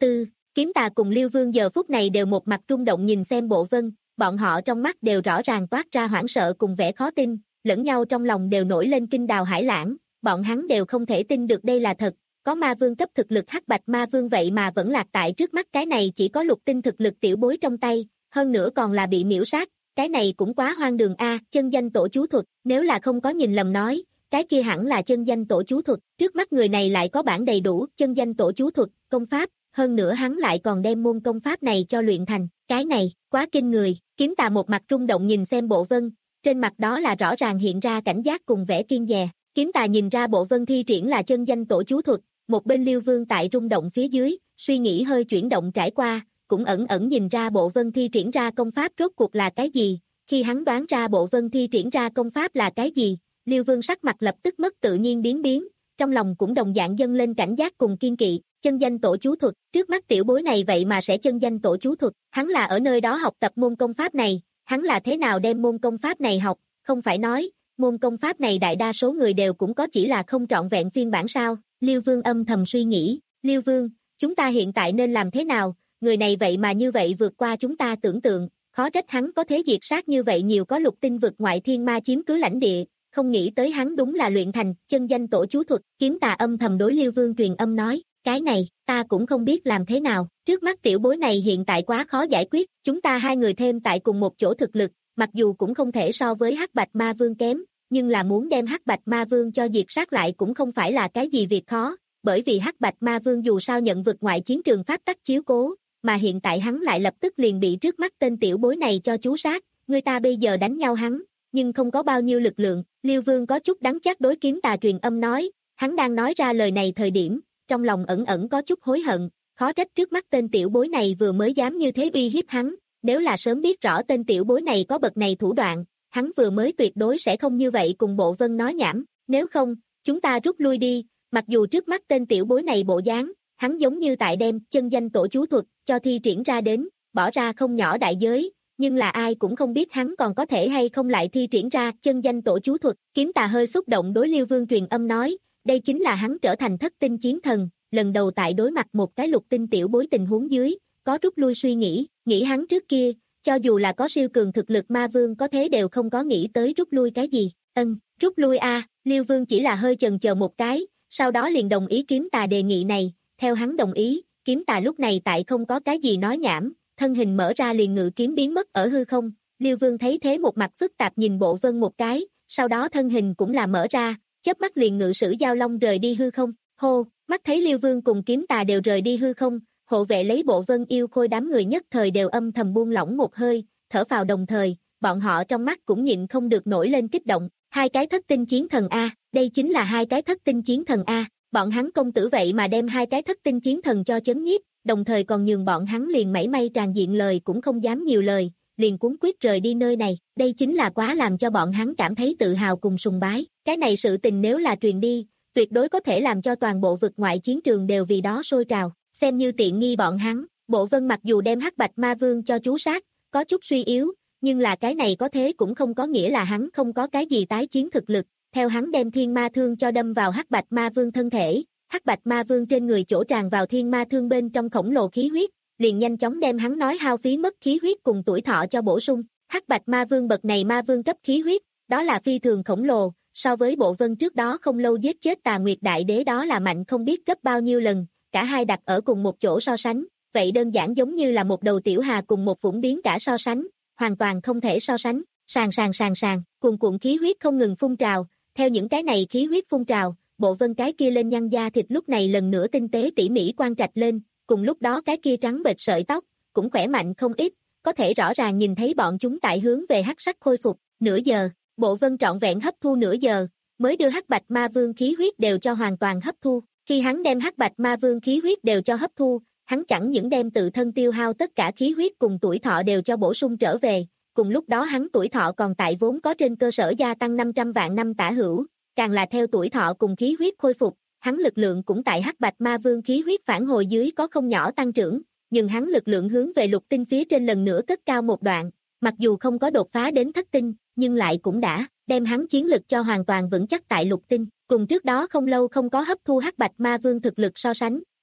Kiếm Tà cùng Liêu Vương giờ phút này đều một mặt rung động nhìn xem Bộ Vân, bọn họ trong mắt đều rõ ràng toát ra hoảng sợ cùng vẻ khó tin, lẫn nhau trong lòng đều nổi lên kinh đào hải lãng, bọn hắn đều không thể tin được đây là thật, có ma vương cấp thực lực hắc bạch ma vương vậy mà vẫn lạc tại trước mắt cái này chỉ có lục tinh thực lực tiểu bối trong tay, hơn nữa còn là bị miễu sát, cái này cũng quá hoang đường a, chân danh tổ chú thuật, nếu là không có nhìn lầm nói, cái kia hẳn là chân danh tổ chú thuật, trước mắt người này lại có bản đầy đủ chân danh tổ chú thuật, công pháp, hơn nữa hắn lại còn đem môn công pháp này cho luyện thành, cái này, quá kinh người, Kiếm Tà một mặt rung động nhìn xem Bộ Vân, trên mặt đó là rõ ràng hiện ra cảnh giác cùng vẻ kiêng dè, Kiếm Tà nhìn ra Bộ Vân thi triển là chân danh tổ chú thuật, một bên Liêu Vương tại rung động phía dưới, suy nghĩ hơi chuyển động trải qua, cũng ẩn ẩn nhìn ra Bộ Vân thi triển ra công pháp rốt cuộc là cái gì, khi hắn đoán ra Bộ Vân thi triển ra công pháp là cái gì, Liêu Vương sắc mặt lập tức mất tự nhiên biến biến, trong lòng cũng đồng dạng dâng lên cảnh giác cùng kiên kỵ, chân danh tổ chú thuật, trước mắt tiểu bối này vậy mà sẽ chân danh tổ chú thuật, hắn là ở nơi đó học tập môn công pháp này, hắn là thế nào đem môn công pháp này học, không phải nói, môn công pháp này đại đa số người đều cũng có chỉ là không trọn vẹn phiên bản sao, Liêu Vương âm thầm suy nghĩ, Liêu Vương, chúng ta hiện tại nên làm thế nào, người này vậy mà như vậy vượt qua chúng ta tưởng tượng, khó trách hắn có thế diệt sát như vậy nhiều có lục tinh vực ngoại thiên ma chiếm cứ lãnh địa, không nghĩ tới hắn đúng là luyện thành chân danh tổ chú thuật, Kiếm Tà âm thầm đối Liêu Vương truyền âm nói, cái này, ta cũng không biết làm thế nào, trước mắt tiểu bối này hiện tại quá khó giải quyết, chúng ta hai người thêm tại cùng một chỗ thực lực, mặc dù cũng không thể so với Hắc Bạch Ma Vương kém, nhưng là muốn đem Hắc Bạch Ma Vương cho diệt sát lại cũng không phải là cái gì việc khó, bởi vì Hắc Bạch Ma Vương dù sao nhận vực ngoại chiến trường pháp tắc chiếu cố, mà hiện tại hắn lại lập tức liền bị trước mắt tên tiểu bối này cho chú sát, người ta bây giờ đánh nhau hắn, nhưng không có bao nhiêu lực lượng, Liêu Vương có chút đắng chắc đối Kiếm Tà truyền âm nói, hắn đang nói ra lời này thời điểm, trong lòng ẩn ẩn có chút hối hận, khó trách trước mắt tên tiểu bối này vừa mới dám như thế uy hiếp hắn, nếu là sớm biết rõ tên tiểu bối này có bậc này thủ đoạn, hắn vừa mới tuyệt đối sẽ không như vậy cùng Bộ Vân nói nhảm, nếu không, chúng ta rút lui đi, mặc dù trước mắt tên tiểu bối này bộ dáng, hắn giống như tại đem chân danh tổ chú thuật cho thi triển ra đến, bỏ ra không nhỏ đại giới, nhưng là ai cũng không biết hắn còn có thể hay không lại thi triển ra chân danh tổ chú thuật, Kiếm Tà hơi xúc động đối Liêu Vương truyền âm nói, đây chính là hắn trở thành thất tinh chiến thần, lần đầu tại đối mặt một cái lục tinh tiểu bối tình huống dưới, có rút lui suy nghĩ, nghĩ hắn trước kia, cho dù là có siêu cường thực lực ma vương có thế đều không có nghĩ tới rút lui cái gì, ân, rút lui a, Liêu Vương chỉ là hơi chần chờ một cái, sau đó liền đồng ý Kiếm Tà đề nghị này, theo hắn đồng ý, Kiếm Tà lúc này tại không có cái gì nói nhảm, thân hình mở ra liền ngự kiếm biến mất ở hư không, Liêu Vương thấy thế một mặt phức tạp nhìn Bộ Vân một cái, sau đó thân hình cũng là mở ra, chớp mắt liền ngự sử giao long rời đi hư không, hô, mắt thấy Liêu Vương cùng Kiếm Tà đều rời đi hư không, hộ vệ lấy Bộ Vân yêu khôi đám người nhất thời đều âm thầm buông lỏng một hơi, thở phào đồng thời, bọn họ trong mắt cũng nhịn không được nổi lên kích động, hai cái thất tinh chiến thần A, đây chính là hai cái thất tinh chiến thần A, bọn hắn công tử vậy mà đem hai cái thất tinh chiến thần cho chấn nhiếp, đồng thời còn nhường bọn hắn liền mảy may tràn diện lời cũng không dám nhiều lời, liền cuống quyết rời đi nơi này, đây chính là quá làm cho bọn hắn cảm thấy tự hào cùng sùng bái, cái này sự tình nếu là truyền đi, tuyệt đối có thể làm cho toàn bộ vực ngoại chiến trường đều vì đó sôi trào, xem như tiện nghi bọn hắn, Bộ Vân mặc dù đem Hắc Bạch Ma Vương cho chú sát, có chút suy yếu, nhưng là cái này có thế cũng không có nghĩa là hắn không có cái gì tái chiến thực lực, theo hắn đem thiên ma thương cho đâm vào Hắc Bạch Ma Vương thân thể, Hắc Bạch Ma Vương trên người chỗ tràn vào thiên ma thương bên trong khổng lồ khí huyết, liền nhanh chóng đem hắn nói hao phí mất khí huyết cùng tuổi thọ cho bổ sung, Hắc Bạch Ma Vương bậc này ma vương cấp khí huyết, đó là phi thường khổng lồ, so với Bộ Vân trước đó không lâu giết chết Tà Nguyệt Đại Đế đó là mạnh không biết gấp bao nhiêu lần, cả hai đặt ở cùng một chỗ so sánh, vậy đơn giản giống như là một đầu tiểu hà cùng một vũng biến cả so sánh, hoàn toàn không thể so sánh, sàn sàn sàn sàn, cuồn cuộn khí huyết không ngừng phun trào, theo những cái này khí huyết phun trào, Bộ Vân cái kia lên nhăn da thịt lúc này lần nữa tinh tế tỉ mỉ quan trạch lên, cùng lúc đó cái kia trắng bệch sợi tóc, cũng khỏe mạnh không ít, có thể rõ ràng nhìn thấy bọn chúng tại hướng về hắc sắc khôi phục, nửa giờ, Bộ Vân trọn vẹn hấp thu nửa giờ, mới đưa Hắc Bạch Ma Vương khí huyết đều cho hoàn toàn hấp thu, khi hắn đem Hắc Bạch Ma Vương khí huyết đều cho hấp thu, hắn chẳng những đem tự thân tiêu hao tất cả khí huyết cùng tuổi thọ đều cho bổ sung trở về, cùng lúc đó hắn tuổi thọ còn tại vốn có trên cơ sở gia tăng năm trăm vạn năm tả hữu, càng là theo tuổi thọ cùng khí huyết khôi phục, hắn lực lượng cũng tại Hắc Bạch Ma Vương khí huyết phản hồi dưới có không nhỏ tăng trưởng, nhưng hắn lực lượng hướng về lục tinh phía trên lần nữa cất cao một đoạn, mặc dù không có đột phá đến thất tinh, nhưng lại cũng đã đem hắn chiến lực cho hoàn toàn vững chắc tại lục tinh, cùng trước đó không lâu không có hấp thu Hắc Bạch Ma Vương thực lực so sánh,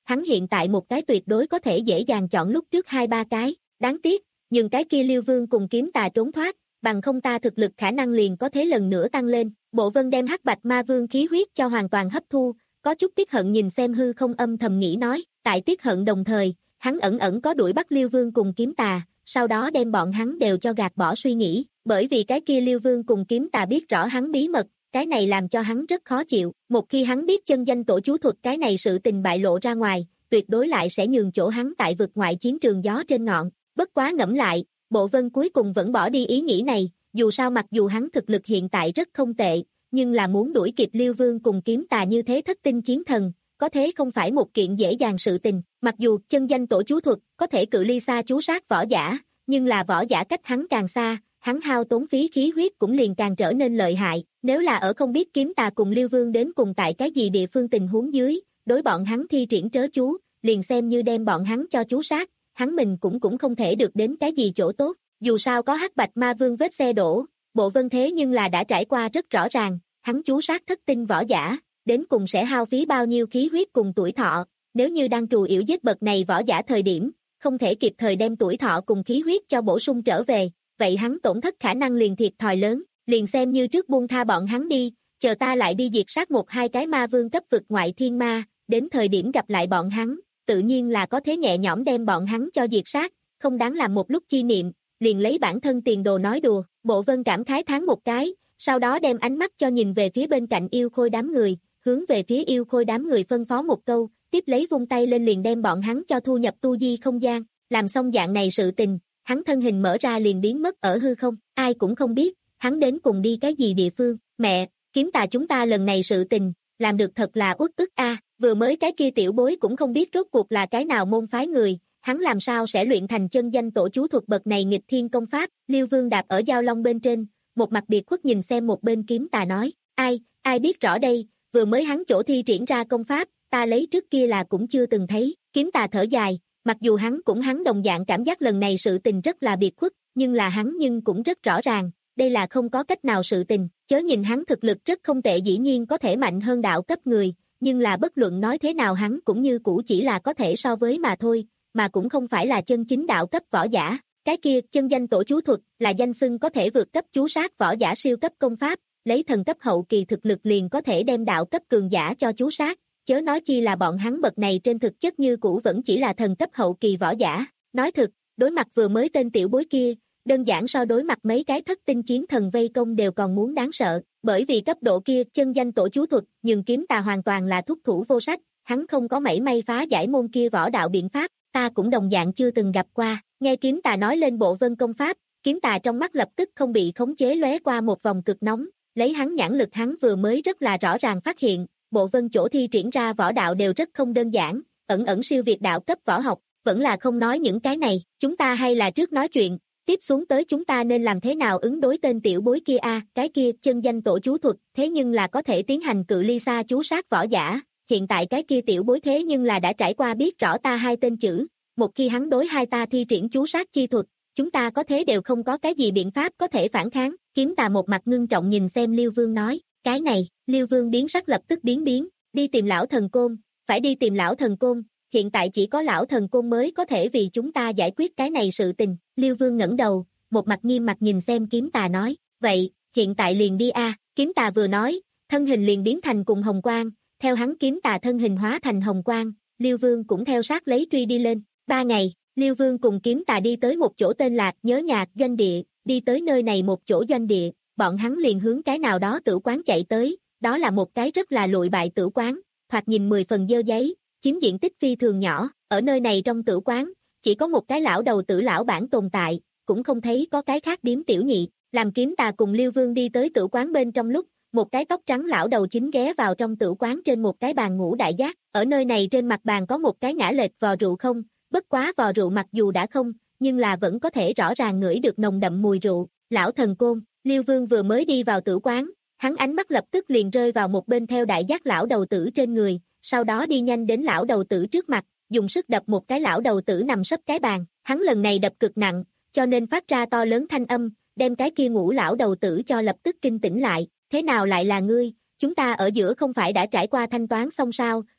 hắn hiện tại một cái tuyệt đối có thể dễ dàng chọn lúc trước hai ba cái, đáng tiếc, nhưng cái kia Liêu Vương cùng kiếm tà trốn thoát, bằng không ta thực lực khả năng liền có thế lần nữa tăng lên. Bộ Vân đem hắc bạch ma vương khí huyết cho hoàn toàn hấp thu, có chút tiếc hận nhìn xem hư không âm thầm nghĩ nói, tại tiếc hận đồng thời, hắn ẩn ẩn có đuổi bắt Liêu Vương cùng kiếm tà, sau đó đem bọn hắn đều cho gạt bỏ suy nghĩ, bởi vì cái kia Liêu Vương cùng kiếm tà biết rõ hắn bí mật, cái này làm cho hắn rất khó chịu, một khi hắn biết chân danh tổ chú thuật cái này sự tình bại lộ ra ngoài, tuyệt đối lại sẽ nhường chỗ hắn tại vực ngoại chiến trường gió trên ngọn, bất quá ngẫm lại, Bộ Vân cuối cùng vẫn bỏ đi ý nghĩ này, dù sao mặc dù hắn thực lực hiện tại rất không tệ, nhưng là muốn đuổi kịp Liêu Vương cùng kiếm tà như thế thất tinh chiến thần, có thế không phải một kiện dễ dàng sự tình, mặc dù chân danh tổ chú thuật có thể cự ly xa chú sát võ giả, nhưng là võ giả cách hắn càng xa, hắn hao tốn phí khí huyết cũng liền càng trở nên lợi hại, nếu là ở không biết kiếm tà cùng Liêu Vương đến cùng tại cái gì địa phương tình huống dưới, đối bọn hắn thi triển trớ chú, liền xem như đem bọn hắn cho chú sát, hắn mình cũng cũng không thể được đến cái gì chỗ tốt, dù sao có hắc bạch ma vương vết xe đổ, Bộ Vân thế nhưng là đã trải qua rất rõ ràng, hắn chú sát thất tinh võ giả, đến cùng sẽ hao phí bao nhiêu khí huyết cùng tuổi thọ, nếu như đang trù yểu giết bậc này võ giả thời điểm, không thể kịp thời đem tuổi thọ cùng khí huyết cho bổ sung trở về, vậy hắn tổn thất khả năng liền thiệt thòi lớn, liền xem như trước buông tha bọn hắn đi, chờ ta lại đi diệt sát một hai cái ma vương cấp vực ngoại thiên ma, đến thời điểm gặp lại bọn hắn, tự nhiên là có thế nhẹ nhõm đem bọn hắn cho diệt sát, không đáng làm một lúc chi niệm, liền lấy bản thân tiền đồ nói đùa, Bộ Vân cảm khái thán một cái, sau đó đem ánh mắt cho nhìn về phía bên cạnh yêu khôi đám người, hướng về phía yêu khôi đám người phân phó một câu, tiếp lấy vung tay lên liền đem bọn hắn cho thu nhập tu di không gian, làm xong dạng này sự tình, hắn thân hình mở ra liền biến mất ở hư không, ai cũng không biết, hắn đến cùng đi cái gì địa phương, mẹ, kiếm tà chúng ta lần này sự tình, làm được thật là uất ức a, vừa mới cái kia tiểu bối cũng không biết rốt cuộc là cái nào môn phái người, hắn làm sao sẽ luyện thành chân danh tổ chú thuật bậc này nghịch thiên công pháp, Liêu Vương đạp ở giao long bên trên, một mặt biệt khuất nhìn xem một bên kiếm tà nói, ai, ai biết rõ đây, vừa mới hắn chỗ thi triển ra công pháp, ta lấy trước kia là cũng chưa từng thấy, kiếm tà thở dài, mặc dù hắn cũng hắn đồng dạng cảm giác lần này sự tình rất là biệt khuất, nhưng là hắn nhưng cũng rất rõ ràng, đây là không có cách nào sự tình, chớ nhìn hắn thực lực rất không tệ dĩ nhiên có thể mạnh hơn đạo cấp người, nhưng là bất luận nói thế nào hắn cũng như cũ chỉ là có thể so với mà thôi, mà cũng không phải là chân chính đạo cấp võ giả, cái kia chân danh tổ chú thuật là danh xưng có thể vượt cấp chú sát võ giả siêu cấp công pháp, lấy thần cấp hậu kỳ thực lực liền có thể đem đạo cấp cường giả cho chú sát, chớ nói chi là bọn hắn bậc này trên thực chất như cũ vẫn chỉ là thần cấp hậu kỳ võ giả, nói thực, đối mặt vừa mới tên tiểu bối kia, đơn giản so đối mặt mấy cái thất tinh chiến thần vây công đều còn muốn đáng sợ, bởi vì cấp độ kia chân danh tổ chú thuật, nhưng kiếm tà hoàn toàn là thúc thủ vô sách, hắn không có mảy may phá giải môn kia võ đạo biện pháp, ta cũng đồng dạng chưa từng gặp qua, nghe kiếm tà nói lên Bộ Vân công pháp, kiếm tà trong mắt lập tức không bị khống chế lóe qua một vòng cực nóng, lấy hắn nhãn lực hắn vừa mới rất là rõ ràng phát hiện, Bộ Vân chỗ thi triển ra võ đạo đều rất không đơn giản, ẩn ẩn siêu việt đạo cấp võ học, vẫn là không nói những cái này, chúng ta hay là trước nói chuyện, tiếp xuống tới chúng ta nên làm thế nào ứng đối tên tiểu bối kia a, cái kia chân danh tổ chú thuật, thế nhưng là có thể tiến hành cự ly xa chú sát võ giả, hiện tại cái kia tiểu bối thế nhưng là đã trải qua biết rõ ta hai tên chữ, một khi hắn đối hai ta thi triển chú sát chi thuật, chúng ta có thế đều không có cái gì biện pháp có thể phản kháng, kiếm tà một mặt ngưng trọng nhìn xem Liêu Vương nói, cái này, Liêu Vương biến sắc lập tức biến biến, đi tìm lão thần côn, phải đi tìm lão thần côn, hiện tại chỉ có lão thần côn mới có thể vì chúng ta giải quyết cái này sự tình, Liêu Vương ngẩng đầu, một mặt nghiêm mặt nhìn xem kiếm tà nói, vậy, hiện tại liền đi a, kiếm tà vừa nói, thân hình liền biến thành cùng hồng quang, theo hắn kiếm tà thân hình hóa thành hồng quang, Liêu Vương cũng theo sát lấy truy đi lên, ba ngày, Liêu Vương cùng kiếm tà đi tới một chỗ tên là Nhớ Nhạc doanh địa, đi tới nơi này một chỗ doanh địa, bọn hắn liền hướng cái nào đó tử quán chạy tới, đó là một cái rất là lụi bại tử quán, thoạt nhìn mười phần dơ giấy, chiếm diện tích phi thường nhỏ, ở nơi này trong tử quán, chỉ có một cái lão đầu tử lão bản tồn tại, cũng không thấy có cái khác điếm tiểu nhị, làm kiếm tà cùng Liêu Vương đi tới tử quán bên trong lúc, một cái tóc trắng lão đầu chính ghé vào trong tử quán trên một cái bàn ngủ đại giác, ở nơi này trên mặt bàn có một cái ngã lệch vò rượu không, bất quá vò rượu mặc dù đã không, nhưng là vẫn có thể rõ ràng ngửi được nồng đậm mùi rượu, lão thần côn, Liêu Vương vừa mới đi vào tử quán, hắn ánh mắt lập tức liền rơi vào một bên theo đại giác lão đầu tử trên người, sau đó đi nhanh đến lão đầu tử trước mặt, dùng sức đập một cái lão đầu tử nằm sấp cái bàn, hắn lần này đập cực nặng, cho nên phát ra to lớn thanh âm, đem cái kia ngủ lão đầu tử cho lập tức kinh tỉnh lại, thế nào lại là ngươi, chúng ta ở giữa không phải đã trải qua thanh toán xong sao,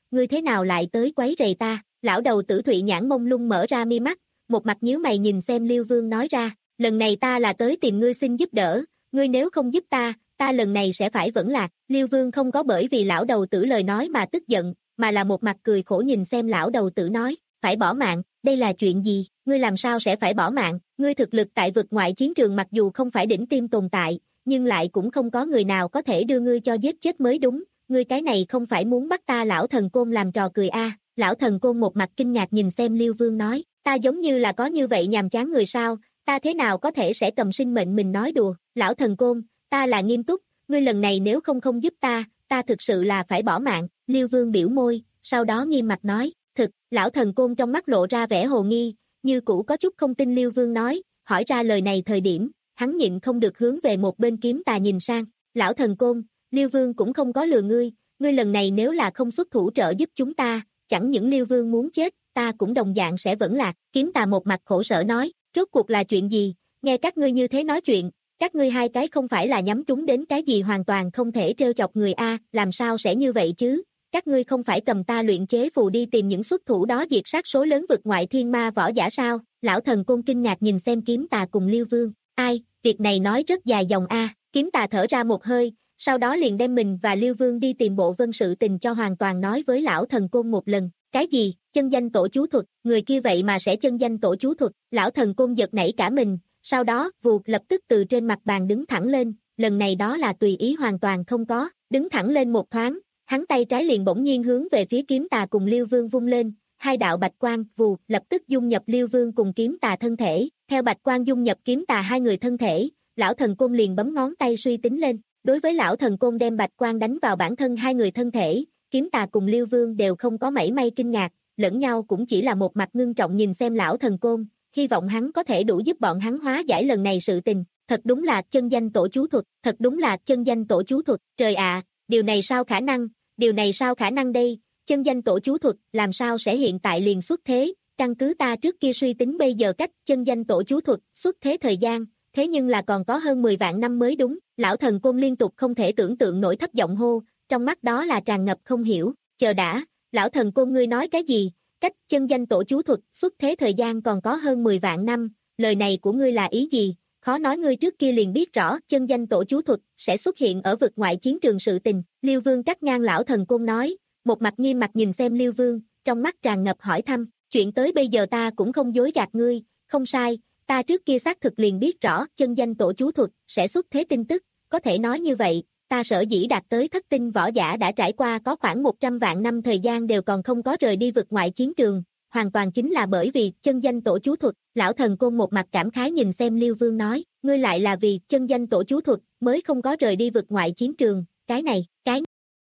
ngươi thế nào lại tới quấy rầy ta? Lão đầu tử Thụy nhãn mông lung mở ra mi mắt, một mặt nhíu mày nhìn xem Liêu Vương nói ra, lần này ta là tới tìm ngươi xin giúp đỡ, ngươi nếu không giúp ta, ta lần này sẽ phải vẫn lạc. Liêu Vương không có bởi vì lão đầu tử lời nói mà tức giận, mà là một mặt cười khổ nhìn xem lão đầu tử nói, phải bỏ mạng, đây là chuyện gì, ngươi làm sao sẽ phải bỏ mạng, ngươi thực lực tại vực ngoại chiến trường mặc dù không phải đỉnh tiêm tồn tại, nhưng lại cũng không có người nào có thể đưa ngươi cho giết chết mới đúng, ngươi cái này không phải muốn bắt ta lão thần côn làm trò cười a? Lão thần côn một mặt kinh ngạc nhìn xem Liêu Vương nói, ta giống như là có như vậy nhàm chán người sao, ta thế nào có thể sẽ cầm sinh mệnh mình nói đùa, lão thần côn, ta là nghiêm túc, ngươi lần này nếu không không giúp ta, ta thực sự là phải bỏ mạng. Liêu Vương biểu môi, sau đó nghiêm mặt nói, thực, lão thần côn trong mắt lộ ra vẻ hồ nghi, như cũ có chút không tin Liêu Vương nói, hỏi ra lời này thời điểm, hắn nhịn không được hướng về một bên kiếm tà nhìn sang, lão thần côn, Liêu Vương cũng không có lừa ngươi, ngươi lần này nếu là không xuất thủ trợ giúp chúng ta, chẳng những Liêu Vương muốn chết, ta cũng đồng dạng sẽ vẫn lạc. Kiếm tà một mặt khổ sở nói, rốt cuộc là chuyện gì, nghe các ngươi như thế nói chuyện, các ngươi hai cái không phải là nhắm trúng đến cái gì hoàn toàn không thể trêu chọc người a, làm sao sẽ như vậy chứ, các ngươi không phải cầm ta luyện chế phù đi tìm những xuất thủ đó diệt sát số lớn vực ngoại thiên ma võ giả sao? Lão thần côn kinh ngạc nhìn xem kiếm tà cùng Liêu Vương, ai, việc này nói rất dài dòng a. Kiếm tà thở ra một hơi, sau đó liền đem mình và Liêu Vương đi tìm bộ vân sự tình cho hoàn toàn nói với lão thần côn một lần. Cái gì, chân danh tổ chú thuật, người kia vậy mà sẽ chân danh tổ chú thuật? Lão thần côn giật nảy cả mình, sau đó vụt lập tức từ trên mặt bàn đứng thẳng lên, lần này đó là tùy ý hoàn toàn không có, đứng thẳng lên một thoáng, hắn tay trái liền bỗng nhiên hướng về phía kiếm tà cùng Liêu Vương vung lên, hai đạo bạch quang vù lập tức dung nhập Liêu Vương cùng kiếm tà thân thể, theo bạch quang dung nhập kiếm tà hai người thân thể, lão thần côn liền bấm ngón tay suy tính lên, đối với lão thần côn đem bạch quang đánh vào bản thân hai người thân thể, kiếm tà cùng Liêu Vương đều không có mảy may kinh ngạc, lẫn nhau cũng chỉ là một mặt ngưng trọng nhìn xem lão thần côn, hy vọng hắn có thể đủ giúp bọn hắn hóa giải lần này sự tình, thật đúng là chân danh tổ chú thuật, thật đúng là chân danh tổ chú thuật, trời ạ, điều này sao khả năng, điều này sao khả năng đây, chân danh tổ chú thuật, làm sao sẽ hiện tại liền xuất thế, căn cứ ta trước kia suy tính bây giờ cách chân danh tổ chú thuật, xuất thế thời gian, thế nhưng là còn có hơn mười vạn năm mới đúng, lão thần côn liên tục không thể tưởng tượng nổi thấp giọng hô, trong mắt đó là tràn ngập không hiểu, chờ đã, lão thần côn ngươi nói cái gì, cách chân danh tổ chú thuật, xuất thế thời gian còn có hơn mười vạn năm, lời này của ngươi là ý gì, khó nói ngươi trước kia liền biết rõ chân danh tổ chú thuật sẽ xuất hiện ở vực ngoại chiến trường sự tình. Liêu Vương cắt ngang lão thần côn nói, một mặt nghiêm mặt nhìn xem Liêu Vương, trong mắt tràn ngập hỏi thăm, chuyện tới bây giờ ta cũng không dối gạt ngươi, không sai, ta trước kia xác thực liền biết rõ chân danh tổ chú thuật sẽ xuất thế tin tức, có thể nói như vậy, ta sở dĩ đạt tới thất tinh võ giả đã trải qua có khoảng một trăm vạn năm thời gian đều còn không có rời đi vực ngoại chiến trường, hoàn toàn chính là bởi vì chân danh tổ chú thuật. Lão thần côn một mặt cảm khái nhìn xem Liêu Vương nói, ngươi lại là vì chân danh tổ chú thuật mới không có rời đi vực ngoại chiến trường, cái này, cái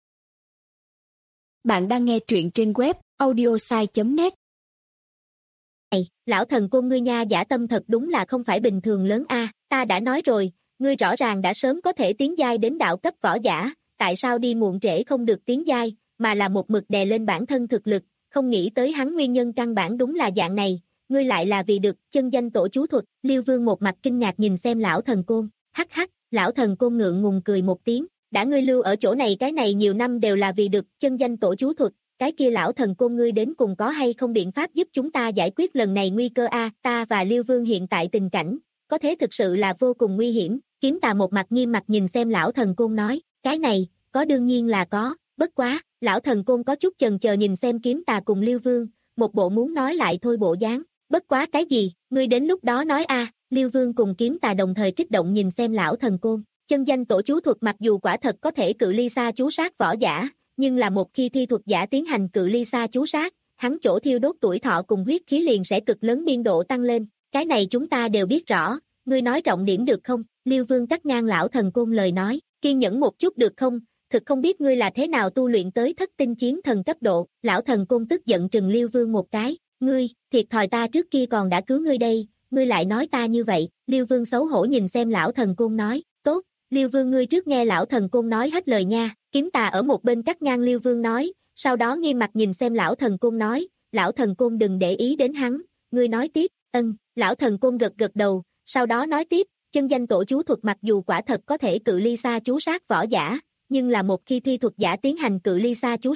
Bạn đang nghe truyện trên web audiosai chấm net. này, lão thần côn ngươi nha, giả tâm thật đúng là không phải bình thường lớn a, ta đã nói rồi, ngươi rõ ràng đã sớm có thể tiến giai đến đạo cấp võ giả, tại sao đi muộn trễ không được tiến giai, mà là một mực đè lên bản thân thực lực, không nghĩ tới hắn nguyên nhân căn bản đúng là dạng này, ngươi lại là vì được chân danh tổ chú thuật. Liêu Vương một mặt kinh ngạc nhìn xem lão thần côn, hắc hắc, lão thần côn ngượng ngùng cười một tiếng, đã ngươi lưu ở chỗ này cái này nhiều năm đều là vì được chân danh tổ chú thuật, cái kia lão thần côn ngươi đến cùng có hay không biện pháp giúp chúng ta giải quyết lần này nguy cơ a, ta và Liêu Vương hiện tại tình cảnh, có thế thực sự là vô cùng nguy hiểm. Kiếm tà một mặt nghiêm mặt nhìn xem lão thần côn nói, cái này, có đương nhiên là có, bất quá, lão thần côn có chút chần chờ nhìn xem kiếm tà cùng Liêu Vương, một bộ muốn nói lại thôi bộ dáng, bất quá cái gì, ngươi đến lúc đó nói a. Liêu Vương cùng kiếm tà đồng thời kích động nhìn xem lão thần côn, chân danh tổ chú thuật mặc dù quả thật có thể cự ly xa chú sát võ giả, nhưng là một khi thi thuật giả tiến hành cự ly xa chú sát, hắn chỗ thiêu đốt tuổi thọ cùng huyết khí liền sẽ cực lớn biên độ tăng lên, cái này chúng ta đều biết rõ, ngươi nói trọng điểm được không? Liêu Vương cắt ngang lão thần côn lời nói, kiên nhẫn một chút được không? Thực không biết ngươi là thế nào tu luyện tới thất tinh chiến thần cấp độ. Lão thần côn tức giận trừng Liêu Vương một cái, ngươi, thiệt thòi ta trước kia còn đã cứu ngươi đây, ngươi lại nói ta như vậy. Liêu Vương xấu hổ nhìn xem lão thần côn nói, tốt, Liêu Vương ngươi trước nghe lão thần côn nói hết lời nha. Kiếm tà ở một bên cắt ngang Liêu Vương nói, sau đó nghiêm mặt nhìn xem lão thần côn nói, lão thần côn đừng để ý đến hắn, ngươi nói tiếp. Ân, lão thần côn gật gật đầu, sau đó nói tiếp, chân danh tổ chú thuật mặc dù quả thật có thể cự ly xa chú sát võ giả, nhưng là một khi thi thuật giả tiến hành cự ly xa chú sát,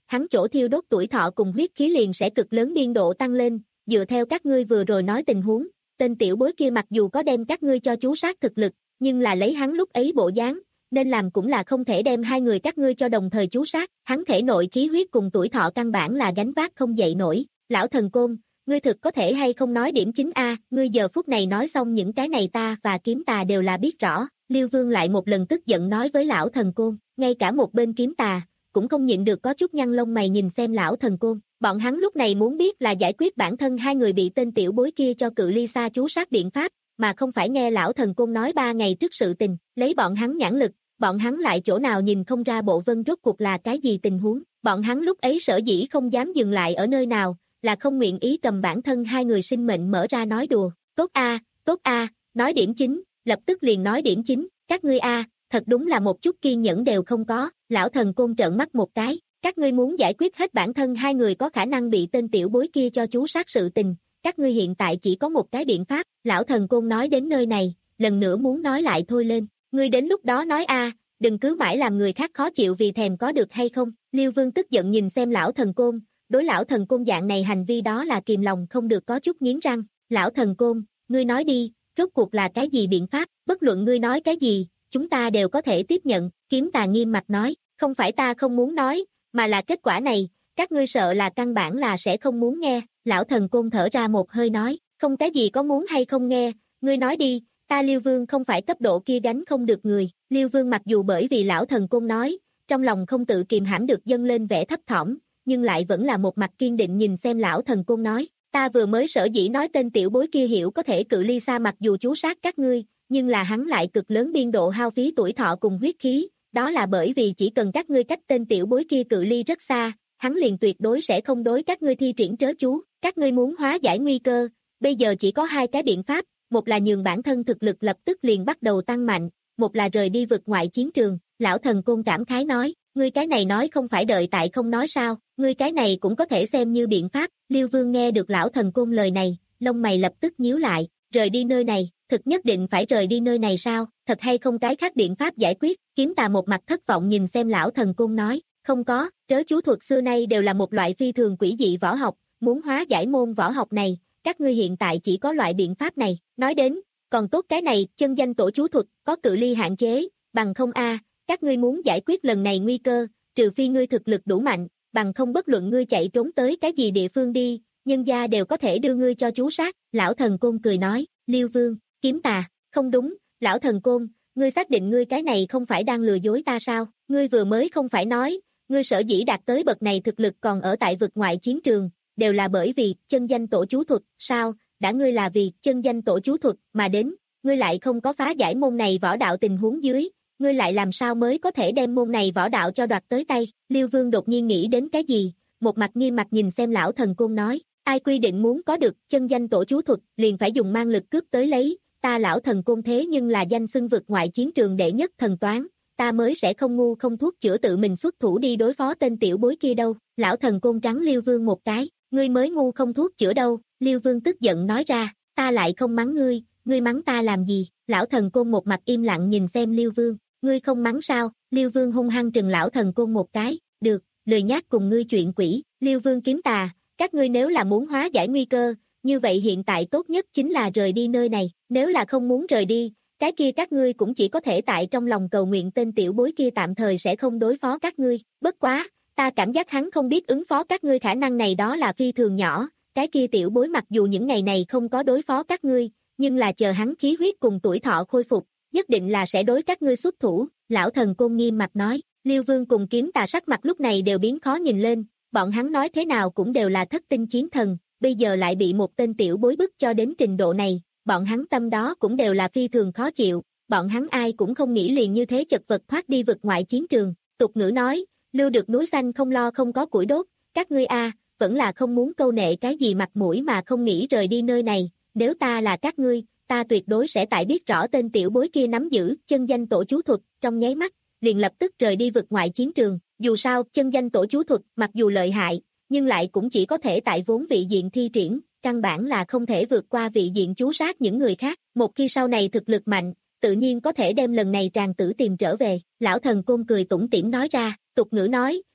hắn chỗ thiêu đốt tuổi thọ cùng huyết khí liền sẽ cực lớn biên độ tăng lên, dựa theo các ngươi vừa rồi nói tình huống, tên tiểu bối kia mặc dù có đem các ngươi cho chú sát thực lực, nhưng là lấy hắn lúc ấy bộ dáng, nên làm cũng là không thể đem hai người các ngươi cho đồng thời chú sát, hắn thể nội khí huyết cùng tuổi thọ căn bản là gánh vác không dậy nổi. Lão thần côn, ngươi thực có thể hay không nói điểm chính a, ngươi giờ phút này nói xong những cái này ta và kiếm tà đều là biết rõ. Liêu Vương lại một lần tức giận nói với lão thần côn, ngay cả một bên kiếm tà cũng không nhịn được có chút nhăn lông mày nhìn xem lão thần côn. Bọn hắn lúc này muốn biết là giải quyết bản thân hai người bị tên tiểu bối kia cho cự ly xa chú sát biện pháp, mà không phải nghe lão thần côn nói ba ngày trước sự tình. Lấy bọn hắn nhãn lực, bọn hắn lại chỗ nào nhìn không ra Bộ Vân rốt cuộc là cái gì tình huống. Bọn hắn lúc ấy sở dĩ không dám dừng lại ở nơi nào, là không nguyện ý cầm bản thân hai người sinh mệnh mở ra nói đùa. Tốt a, tốt a, nói điểm chính, lập tức liền nói điểm chính, các ngươi a, thật đúng là một chút kiên nhẫn đều không có. Lão thần côn trợn mắt một cái, các ngươi muốn giải quyết hết bản thân hai người có khả năng bị tên tiểu bối kia cho chú sát sự tình, các ngươi hiện tại chỉ có một cái biện pháp. Lão thần côn nói đến nơi này, lần nữa muốn nói lại thôi lên, ngươi đến lúc đó nói a, đừng cứ mãi làm người khác khó chịu vì thèm có được hay không. Liêu Vương tức giận nhìn xem lão thần côn, đối lão thần côn dạng này hành vi đó là kìm lòng không được có chút nghiến răng. Lão thần côn, ngươi nói đi, rốt cuộc là cái gì biện pháp, bất luận ngươi nói cái gì, chúng ta đều có thể tiếp nhận. Kiếm tà nghiêm mặt nói, không phải ta không muốn nói, mà là kết quả này, các ngươi sợ là căn bản là sẽ không muốn nghe. Lão thần côn thở ra một hơi nói, không cái gì có muốn hay không nghe, ngươi nói đi, ta Liêu Vương không phải cấp độ kia gánh không được người. Liêu Vương mặc dù bởi vì lão thần côn nói, trong lòng không tự kìm hãm được dâng lên vẻ thấp thỏm, nhưng lại vẫn là một mặt kiên định nhìn xem lão thần côn nói, ta vừa mới sở dĩ nói tên tiểu bối kia hiểu có thể cự ly xa mặc dù chú sát các ngươi, nhưng là hắn lại cực lớn biên độ hao phí tuổi thọ cùng huyết khí, đó là bởi vì chỉ cần các ngươi cách tên tiểu bối kia cự ly rất xa, hắn liền tuyệt đối sẽ không đối các ngươi thi triển trớ chú. Các ngươi muốn hóa giải nguy cơ, bây giờ chỉ có hai cái biện pháp, một là nhường bản thân thực lực lập tức liền bắt đầu tăng mạnh, một là rời đi vực ngoại chiến trường. Lão thần côn cảm khái nói, ngươi cái này nói không phải đợi tại không nói sao, ngươi cái này cũng có thể xem như biện pháp. Liêu Vương nghe được lão thần côn lời này, lông mày lập tức nhíu lại, rời đi nơi này, thực nhất định phải rời đi nơi này sao, thật hay không cái khác biện pháp giải quyết. Kiếm tà một mặt thất vọng nhìn xem lão thần côn nói, không có, trớ chú thuật xưa nay đều là một loại phi thường quỷ dị võ học, muốn hóa giải môn võ học này, các ngươi hiện tại chỉ có loại biện pháp này. Nói đến, còn tốt cái này, chân danh tổ chú thuật, có cự ly hạn chế, bằng không a, các ngươi muốn giải quyết lần này nguy cơ, trừ phi ngươi thực lực đủ mạnh, bằng không bất luận ngươi chạy trốn tới cái gì địa phương đi, nhân gia đều có thể đưa ngươi cho chú sát. Lão thần côn cười nói, Liêu Vương, Kiếm tà, không đúng, lão thần côn, ngươi xác định ngươi cái này không phải đang lừa dối ta sao, ngươi vừa mới không phải nói, ngươi sở dĩ đạt tới bậc này thực lực còn ở tại vực ngoại chiến trường, đều là bởi vì chân danh tổ chú thuật, sao, đã ngươi là vì chân danh tổ chú thuật mà đến, ngươi lại không có phá giải môn này võ đạo tình huống dưới, ngươi lại làm sao mới có thể đem môn này võ đạo cho đoạt tới tay. Liêu Vương đột nhiên nghĩ đến cái gì, một mặt nghiêm mặt nhìn xem lão thần côn nói, ai quy định muốn có được chân danh tổ chú thuật liền phải dùng mang lực cướp tới lấy, ta lão thần côn thế nhưng là danh xưng vực ngoại chiến trường đệ nhất thần toán, ta mới sẽ không ngu không thuốc chữa tự mình xuất thủ đi đối phó tên tiểu bối kia đâu. Lão thần côn trắng Liêu Vương một cái, ngươi mới ngu không thuốc chữa đâu. Liêu Vương tức giận nói ra, ta lại không mắng ngươi, ngươi mắng ta làm gì. Lão thần côn một mặt im lặng nhìn xem Liêu Vương, ngươi không mắng sao. Liêu Vương hung hăng trừng lão thần côn một cái, được, lười nhác cùng ngươi chuyện quỷ. Liêu Vương Kiếm tà, các ngươi nếu là muốn hóa giải nguy cơ, như vậy hiện tại tốt nhất chính là rời đi nơi này, nếu là không muốn rời đi, cái kia các ngươi cũng chỉ có thể tại trong lòng cầu nguyện tên tiểu bối kia tạm thời sẽ không đối phó các ngươi, bất quá, ta cảm giác hắn không biết ứng phó các ngươi khả năng này đó là phi thường nhỏ, cái kia tiểu bối mặc dù những ngày này không có đối phó các ngươi, nhưng là chờ hắn khí huyết cùng tuổi thọ khôi phục, nhất định là sẽ đối các ngươi xuất thủ. Lão thần côn nghiêm mặt nói. Liêu Vương cùng Kiếm tà sắc mặt lúc này đều biến khó nhìn lên, bọn hắn nói thế nào cũng đều là thất tinh chiến thần, bây giờ lại bị một tên tiểu bối bức cho đến trình độ này, bọn hắn tâm đó cũng đều là phi thường khó chịu, bọn hắn ai cũng không nghĩ liền như thế chật vật thoát đi vực ngoại chiến trường. Tục ngữ nói, lưu được núi xanh không lo không có củi đốt, các ngươi a, vẫn là không muốn câu nệ cái gì mặt mũi mà không nghĩ rời đi nơi này, nếu ta là các ngươi, ta tuyệt đối sẽ tại biết rõ tên tiểu bối kia nắm giữ chân danh tổ chú thuật, trong nháy mắt, liền lập tức rời đi vực ngoại chiến trường. Dù sao, chân danh tổ chú thuật, mặc dù lợi hại, nhưng lại cũng chỉ có thể tại vốn vị diện thi triển, căn bản là không thể vượt qua vị diện chú sát những người khác. Một khi sau này thực lực mạnh, tự nhiên có thể đem lần này tràng tử tìm trở về. Lão thần côn cười tủm tỉm nói ra, tục ngữ nói,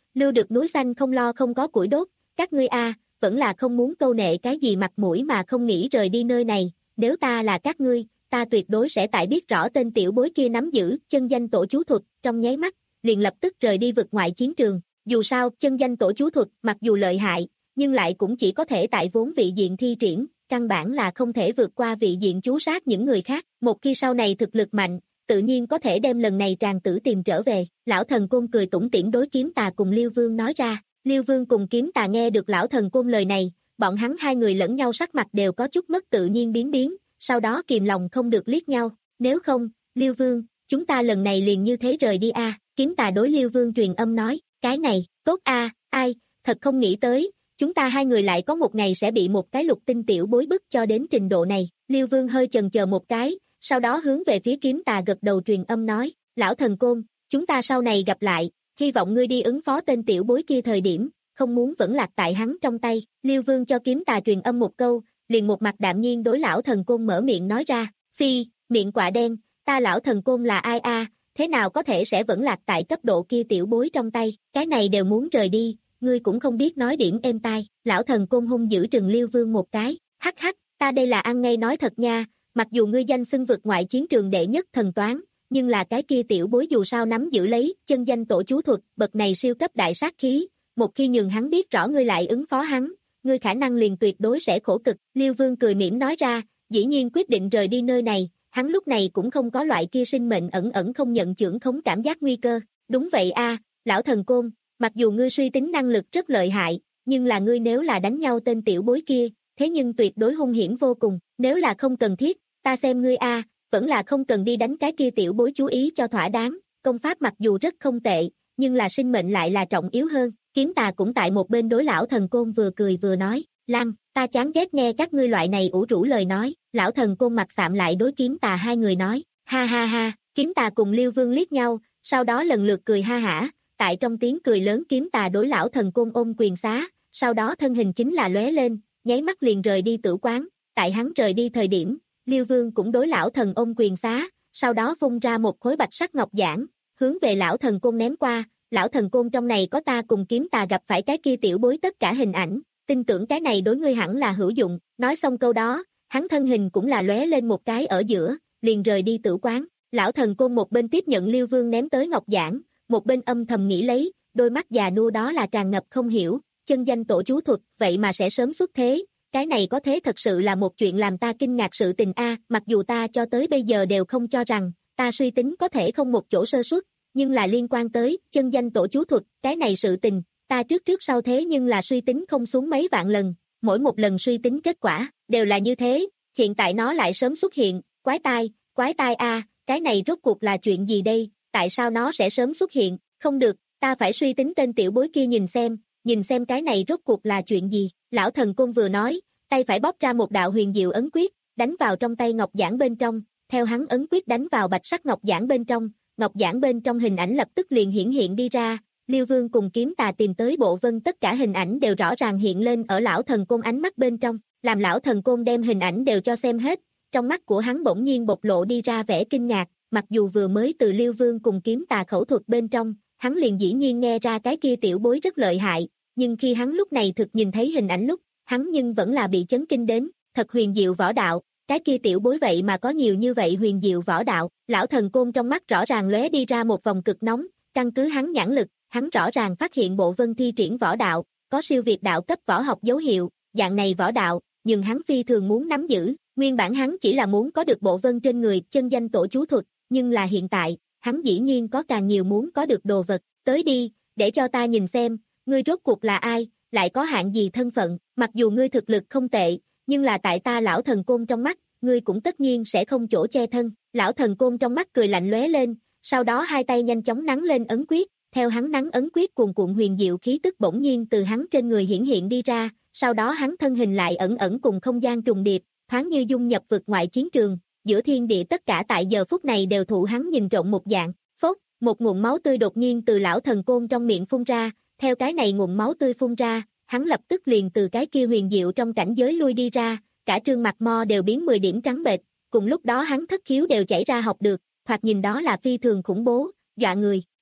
lưu được núi xanh không lo không có củi đốt, các ngươi a, vẫn là không muốn câu nệ cái gì mặt mũi mà không nghĩ rời đi nơi này, nếu ta là các ngươi, ta tuyệt đối sẽ tại biết rõ tên tiểu bối kia nắm giữ chân danh tổ chú thuật, trong nháy mắt, liền lập tức rời đi vực ngoại chiến trường. Dù sao, chân danh tổ chú thuật, mặc dù lợi hại, nhưng lại cũng chỉ có thể tại vốn vị diện thi triển, căn bản là không thể vượt qua vị diện chú sát những người khác. Một khi sau này thực lực mạnh, tự nhiên có thể đem lần này tràng tử tìm trở về. Lão thần côn cười tủm tỉm đối Kiếm Tà cùng Liêu Vương nói ra. Liêu Vương cùng Kiếm Tà nghe được lão thần côn lời này, bọn hắn hai người lẫn nhau sắc mặt đều có chút mất tự nhiên biến biến, sau đó kìm lòng không được liếc nhau. Nếu không, Liêu Vương, chúng ta lần này liền như thế rời đi a. Kiếm Tà đối Liêu Vương truyền âm nói, cái này, tốt a, ai, thật không nghĩ tới, chúng ta hai người lại có một ngày sẽ bị một cái lục tinh tiểu bối bức cho đến trình độ này. Liêu Vương hơi chần chờ một cái, sau đó hướng về phía Kiếm Tà gật đầu truyền âm nói, lão thần côn, chúng ta sau này gặp lại, hy vọng ngươi đi ứng phó tên tiểu bối kia thời điểm, không muốn vẫn lạc tại hắn trong tay. Liêu Vương cho Kiếm Tà truyền âm một câu, liền một mặt đạm nhiên đối lão thần côn mở miệng nói ra, phi, miệng quạ đen, ta lão thần côn là ai a, thế nào có thể sẽ vẫn lạc tại cấp độ kia tiểu bối trong tay, cái này đều muốn rời đi, ngươi cũng không biết nói điểm êm tai. Lão thần côn hung dữ trừng Liêu Vương một cái, hắc hắc, ta đây là ăn ngay nói thật nha, mặc dù ngươi danh xưng vực ngoại chiến trường đệ nhất thần toán, nhưng là cái kia tiểu bối dù sao nắm giữ lấy chân danh tổ chú thuật, bậc này siêu cấp đại sát khí, một khi nhường hắn biết rõ ngươi lại ứng phó hắn, ngươi khả năng liền tuyệt đối sẽ khổ cực. Liêu Vương cười mỉm nói ra, dĩ nhiên quyết định rời đi nơi này, hắn lúc này cũng không có loại kia sinh mệnh ẩn ẩn không nhận chưởng khống cảm giác nguy cơ. Đúng vậy a, lão thần côn, mặc dù ngươi suy tính năng lực rất lợi hại, nhưng là ngươi nếu là đánh nhau tên tiểu bối kia, thế nhưng tuyệt đối hung hiểm vô cùng, nếu là không cần thiết, ta xem ngươi a, vẫn là không cần đi đánh cái kia tiểu bối chú ý cho thỏa đáng, công pháp mặc dù rất không tệ, nhưng là sinh mệnh lại là trọng yếu hơn. Kiếm Tà cũng tại một bên đối lão thần côn vừa cười vừa nói, Lăng, ta chán ghét nghe các ngươi loại này ủ rũ lời nói. Lão thần côn mặt sạm lại đối Kiếm Tà hai người nói, ha ha ha. Kiếm Tà cùng Liêu Vương liếc nhau, sau đó lần lượt cười ha hả, tại trong tiếng cười lớn Kiếm Tà đối lão thần côn ôm quyền xá, sau đó thân hình chính là lóe lên, nháy mắt liền rời đi tử quán. Tại hắn rời đi thời điểm, Liêu Vương cũng đối lão thần ôm quyền xá, sau đó vung ra một khối bạch sắc ngọc giản, hướng về lão thần côn ném qua. Lão thần côn, trong này có ta cùng Kiếm Tà gặp phải cái kia tiểu bối tất cả hình ảnh, tin tưởng cái này đối ngươi hẳn là hữu dụng. Nói xong câu đó, hắn thân hình cũng là lóe lên một cái ở giữa, liền rời đi tử quán. Lão thần côn một bên tiếp nhận Liêu Vương ném tới ngọc giản, một bên âm thầm nghĩ lấy, đôi mắt già nua đó là tràn ngập không hiểu, chân danh tổ chú thuật, vậy mà sẽ sớm xuất thế, cái này có thế thật sự là một chuyện làm ta kinh ngạc sự tình a. Mặc dù ta cho tới bây giờ đều không cho rằng, ta suy tính có thể không một chỗ sơ suất, nhưng là liên quan tới chân danh tổ chú thuật, cái này sự tình, ta trước trước sau thế nhưng là suy tính không xuống mấy vạn lần, mỗi một lần suy tính kết quả, đều là như thế, hiện tại nó lại sớm xuất hiện, quái tai, quái tai a, cái này rốt cuộc là chuyện gì đây, tại sao nó sẽ sớm xuất hiện, không được, ta phải suy tính tên tiểu bối kia nhìn xem, nhìn xem cái này rốt cuộc là chuyện gì. Lão thần côn vừa nói, tay phải bóp ra một đạo huyền diệu ấn quyết, đánh vào trong tay ngọc giản bên trong, theo hắn ấn quyết đánh vào bạch sắc ngọc giản bên trong, ngọc giản bên trong hình ảnh lập tức liền hiển hiện đi ra. Liêu Vương cùng Kiếm Tà tìm tới bộ vân tất cả hình ảnh đều rõ ràng hiện lên ở lão thần côn ánh mắt bên trong, làm lão thần côn đem hình ảnh đều cho xem hết, trong mắt của hắn bỗng nhiên bộc lộ đi ra vẻ kinh ngạc, mặc dù vừa mới từ Liêu Vương cùng Kiếm Tà khẩu thuật bên trong, hắn liền dĩ nhiên nghe ra cái kia tiểu bối rất lợi hại, nhưng khi hắn lúc này thực nhìn thấy hình ảnh lúc, hắn nhưng vẫn là bị chấn kinh đến, thật huyền diệu võ đạo, cái kia tiểu bối vậy mà có nhiều như vậy huyền diệu võ đạo. Lão thần côn trong mắt rõ ràng lóe đi ra một vòng cực nóng, căn cứ hắn nhãn lực, hắn rõ ràng phát hiện bộ vân thi triển võ đạo, có siêu việt đạo cấp võ học dấu hiệu, dạng này võ đạo, nhưng hắn phi thường muốn nắm giữ, nguyên bản hắn chỉ là muốn có được bộ vân trên người chân danh tổ chú thuật, nhưng là hiện tại, hắn dĩ nhiên có càng nhiều muốn có được đồ vật, tới đi, để cho ta nhìn xem, ngươi rốt cuộc là ai, lại có hạng gì thân phận, mặc dù ngươi thực lực không tệ, nhưng là tại ta lão thần côn trong mắt, ngươi cũng tất nhiên sẽ không chỗ che thân. Lão thần côn trong mắt cười lạnh lóe lên, sau đó hai tay nhanh chóng nắn lên ấn quyết, theo hắn nắn ấn quyết cuồn cuộn huyền diệu khí tức bỗng nhiên từ hắn trên người hiển hiện đi ra, sau đó hắn thân hình lại ẩn ẩn cùng không gian trùng điệp, thoáng như dung nhập vực ngoại chiến trường, giữa thiên địa tất cả tại giờ phút này đều thụ hắn nhìn trộn một dạng. Phốt, một nguồn máu tươi đột nhiên từ lão thần côn trong miệng phun ra, theo cái này nguồn máu tươi phun ra, hắn lập tức liền từ cái kia huyền diệu trong cảnh giới lui đi ra, cả trương mặt mo đều biến mười điểm trắng bệch, cùng lúc đó hắn thất khiếu đều chảy ra học được, thoạt nhìn đó là phi thường khủng bố, dọa người.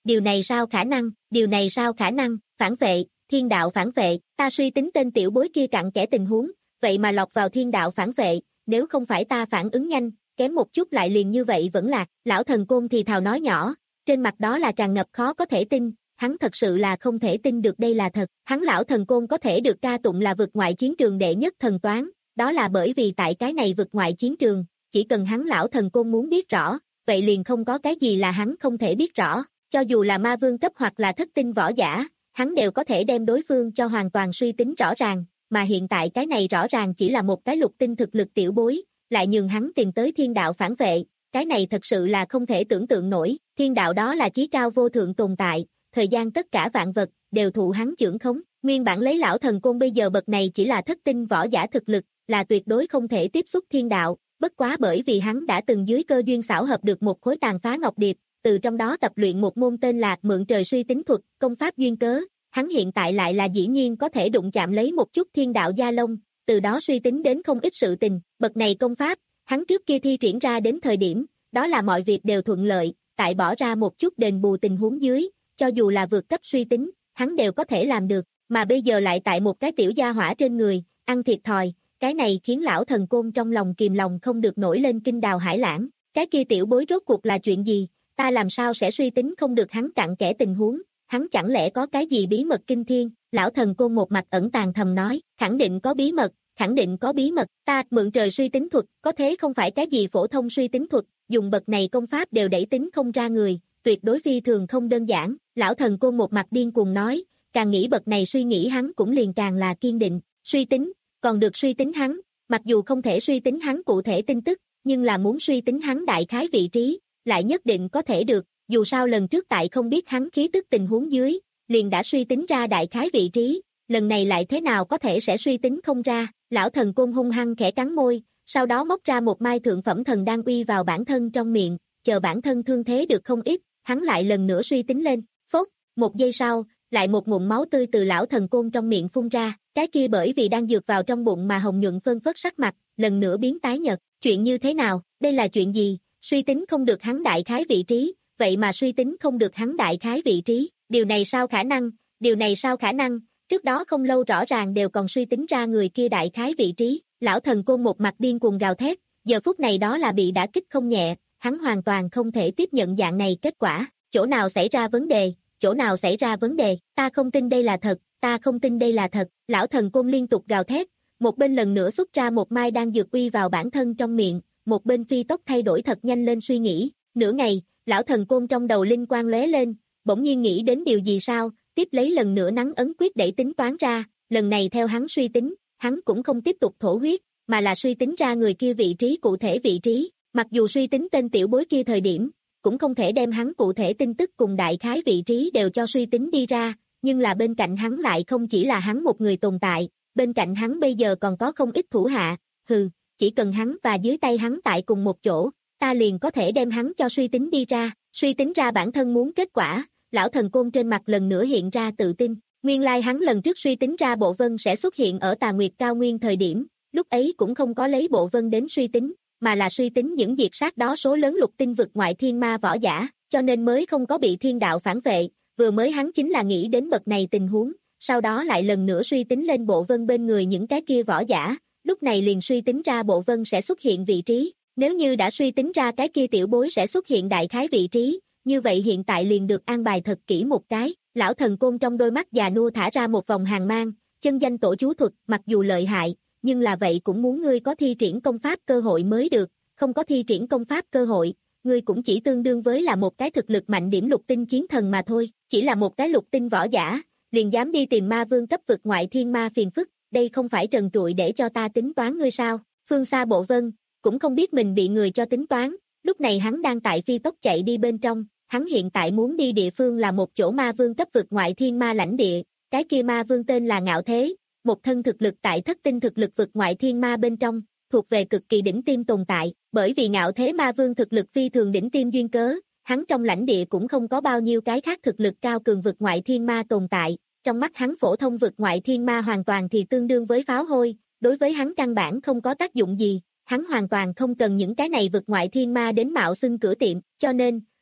điều này sao khả năng, điều này sao khả năng, phản vệ, thiên đạo phản vệ, ta suy tính tên tiểu bối kia cặn kẽ tình huống, vậy mà lọt vào thiên đạo phản vệ, nếu không phải ta phản ứng nhanh, kém một chút lại liền như vậy vẫn lạc, lão thần côn thì thào nói nhỏ, trên mặt đó là tràn ngập khó có thể tin, hắn thật sự là không thể tin được đây là thật, hắn lão thần côn có thể được ca tụng là vực ngoại chiến trường đệ nhất thần toán, đó là bởi vì tại cái này vực ngoại chiến trường, chỉ cần hắn lão thần côn muốn biết rõ, vậy liền không có cái gì là hắn không thể biết rõ, cho dù là ma vương cấp hoặc là thất tinh võ giả, hắn đều có thể đem đối phương cho hoàn toàn suy tính rõ ràng, mà hiện tại cái này rõ ràng chỉ là một cái lục tinh thực lực tiểu bối, lại nhường hắn tìm tới thiên đạo phản vệ, cái này thật sự là không thể tưởng tượng nổi, thiên đạo đó là chí cao vô thượng tồn tại, thời gian tất cả vạn vật, đều thụ hắn chưởng khống, nguyên bản lấy lão thần côn bây giờ bậc này chỉ là thất tinh võ giả thực lực, là tuyệt đối không thể tiếp xúc thiên đạo, bất quá bởi vì hắn đã từng dưới cơ duyên xảo hợp được một khối tàn phá ngọc điệp, từ trong đó tập luyện một môn tên là mượn trời suy tính thuật, công pháp duyên cớ, hắn hiện tại lại là dĩ nhiên có thể đụng chạm lấy một chút thiên đạo gia lông, từ đó suy tính đến không ít sự tình, bậc này công pháp, hắn trước kia thi triển ra đến thời điểm, đó là mọi việc đều thuận lợi, tại bỏ ra một chút đền bù tình huống dưới, cho dù là vượt cấp suy tính, hắn đều có thể làm được, mà bây giờ lại tại một cái tiểu gia hỏa trên người, ăn thiệt thòi, cái này khiến lão thần côn trong lòng kìm lòng không được nổi lên kinh đào hải lãng, cái kia tiểu bối rốt cuộc là chuyện gì, ta làm sao sẽ suy tính không được hắn cặn kẽ tình huống, hắn chẳng lẽ có cái gì bí mật kinh thiên, lão thần côn một mặt ẩn tàng thầm nói, khẳng định có bí mật, khẳng định có bí mật, ta mượn trời suy tính thuật, có thế không phải cái gì phổ thông suy tính thuật, dùng bậc này công pháp đều đẩy tính không ra người, tuyệt đối phi thường không đơn giản, lão thần côn một mặt điên cuồng nói, càng nghĩ bậc này suy nghĩ hắn cũng liền càng là kiên định, suy tính, còn được suy tính hắn, mặc dù không thể suy tính hắn cụ thể tin tức, nhưng là muốn suy tính hắn đại khái vị trí, lại nhất định có thể được, dù sao lần trước tại không biết hắn khí tức tình huống dưới, liền đã suy tính ra đại khái vị trí, lần này lại thế nào có thể sẽ suy tính không ra, lão thần côn hung hăng khẽ cắn môi, sau đó móc ra một mai thượng phẩm thần đan uy vào bản thân trong miệng, chờ bản thân thương thế được không ít, hắn lại lần nữa suy tính lên, phốt, một giây sau, lại một ngụm máu tươi từ lão thần côn trong miệng phun ra, cái kia bởi vì đang dược vào trong bụng mà hồng nhuận phơn phất sắc mặt, lần nữa biến tái nhợt, chuyện như thế nào, đây là chuyện gì, suy tính không được hắn đại khái vị trí, vậy mà suy tính không được hắn đại khái vị trí, điều này sao khả năng, điều này sao khả năng, trước đó không lâu rõ ràng đều còn suy tính ra người kia đại khái vị trí, lão thần côn một mặt điên cuồng gào thét, giờ phút này đó là bị đả kích không nhẹ, hắn hoàn toàn không thể tiếp nhận dạng này kết quả, chỗ nào xảy ra vấn đề, chỗ nào xảy ra vấn đề, ta không tin đây là thật, ta không tin đây là thật, lão thần côn liên tục gào thét, một bên lần nữa xuất ra một mai đan dược uy vào bản thân trong miệng, một bên phi tốc thay đổi thật nhanh lên suy nghĩ, nửa ngày, lão thần côn trong đầu linh quang lóe lên, bỗng nhiên nghĩ đến điều gì sao, tiếp lấy lần nữa nắn ấn quyết đẩy tính toán ra, lần này theo hắn suy tính, hắn cũng không tiếp tục thổ huyết, mà là suy tính ra người kia vị trí cụ thể vị trí, mặc dù suy tính tên tiểu bối kia thời điểm, cũng không thể đem hắn cụ thể tin tức cùng đại khái vị trí đều cho suy tính đi ra, nhưng là bên cạnh hắn lại không chỉ là hắn một người tồn tại, bên cạnh hắn bây giờ còn có không ít thủ hạ, hừ, chỉ cần hắn và dưới tay hắn tại cùng một chỗ, ta liền có thể đem hắn cho suy tính đi ra, suy tính ra bản thân muốn kết quả, lão thần côn trên mặt lần nữa hiện ra tự tin, nguyên lai like hắn lần trước suy tính ra bộ vân sẽ xuất hiện ở Tà Nguyệt Cao Nguyên thời điểm, lúc ấy cũng không có lấy bộ vân đến suy tính, mà là suy tính những diệt sát đó số lớn lục tinh vực ngoại thiên ma võ giả, cho nên mới không có bị thiên đạo phản vệ, vừa mới hắn chính là nghĩ đến bậc này tình huống, sau đó lại lần nữa suy tính lên bộ vân bên người những cái kia võ giả, lúc này liền suy tính ra bộ vân sẽ xuất hiện vị trí, nếu như đã suy tính ra cái kia tiểu bối sẽ xuất hiện đại khái vị trí, như vậy hiện tại liền được an bài thật kỹ một cái, lão thần côn trong đôi mắt già nua thả ra một vòng hàng mang, chân danh tổ chú thuật, mặc dù lợi hại, nhưng là vậy cũng muốn ngươi có thi triển công pháp cơ hội mới được, không có thi triển công pháp cơ hội, ngươi cũng chỉ tương đương với là một cái thực lực mạnh điểm lục tinh chiến thần mà thôi, chỉ là một cái lục tinh võ giả, liền dám đi tìm ma vương cấp vực ngoại thiên ma phiền phức, đây không phải trần trụi để cho ta tính toán ngươi sao, phương xa bộ vân, cũng không biết mình bị người cho tính toán, lúc này hắn đang tại phi tốc chạy đi bên trong, hắn hiện tại muốn đi địa phương là một chỗ ma vương cấp vực ngoại thiên ma lãnh địa, cái kia ma vương tên là Ngạo Thế, một thân thực lực tại thất tinh thực lực vực ngoại thiên ma bên trong, thuộc về cực kỳ đỉnh tiêm tồn tại, bởi vì Ngạo Thế ma vương thực lực phi thường đỉnh tiêm duyên cớ, hắn trong lãnh địa cũng không có bao nhiêu cái khác thực lực cao cường vực ngoại thiên ma tồn tại, trong mắt hắn phổ thông vực ngoại thiên ma hoàn toàn thì tương đương với pháo hôi, đối với hắn căn bản không có tác dụng gì, hắn hoàn toàn không cần những cái này vực ngoại thiên ma đến mạo xưng cửa tiệm, cho nên,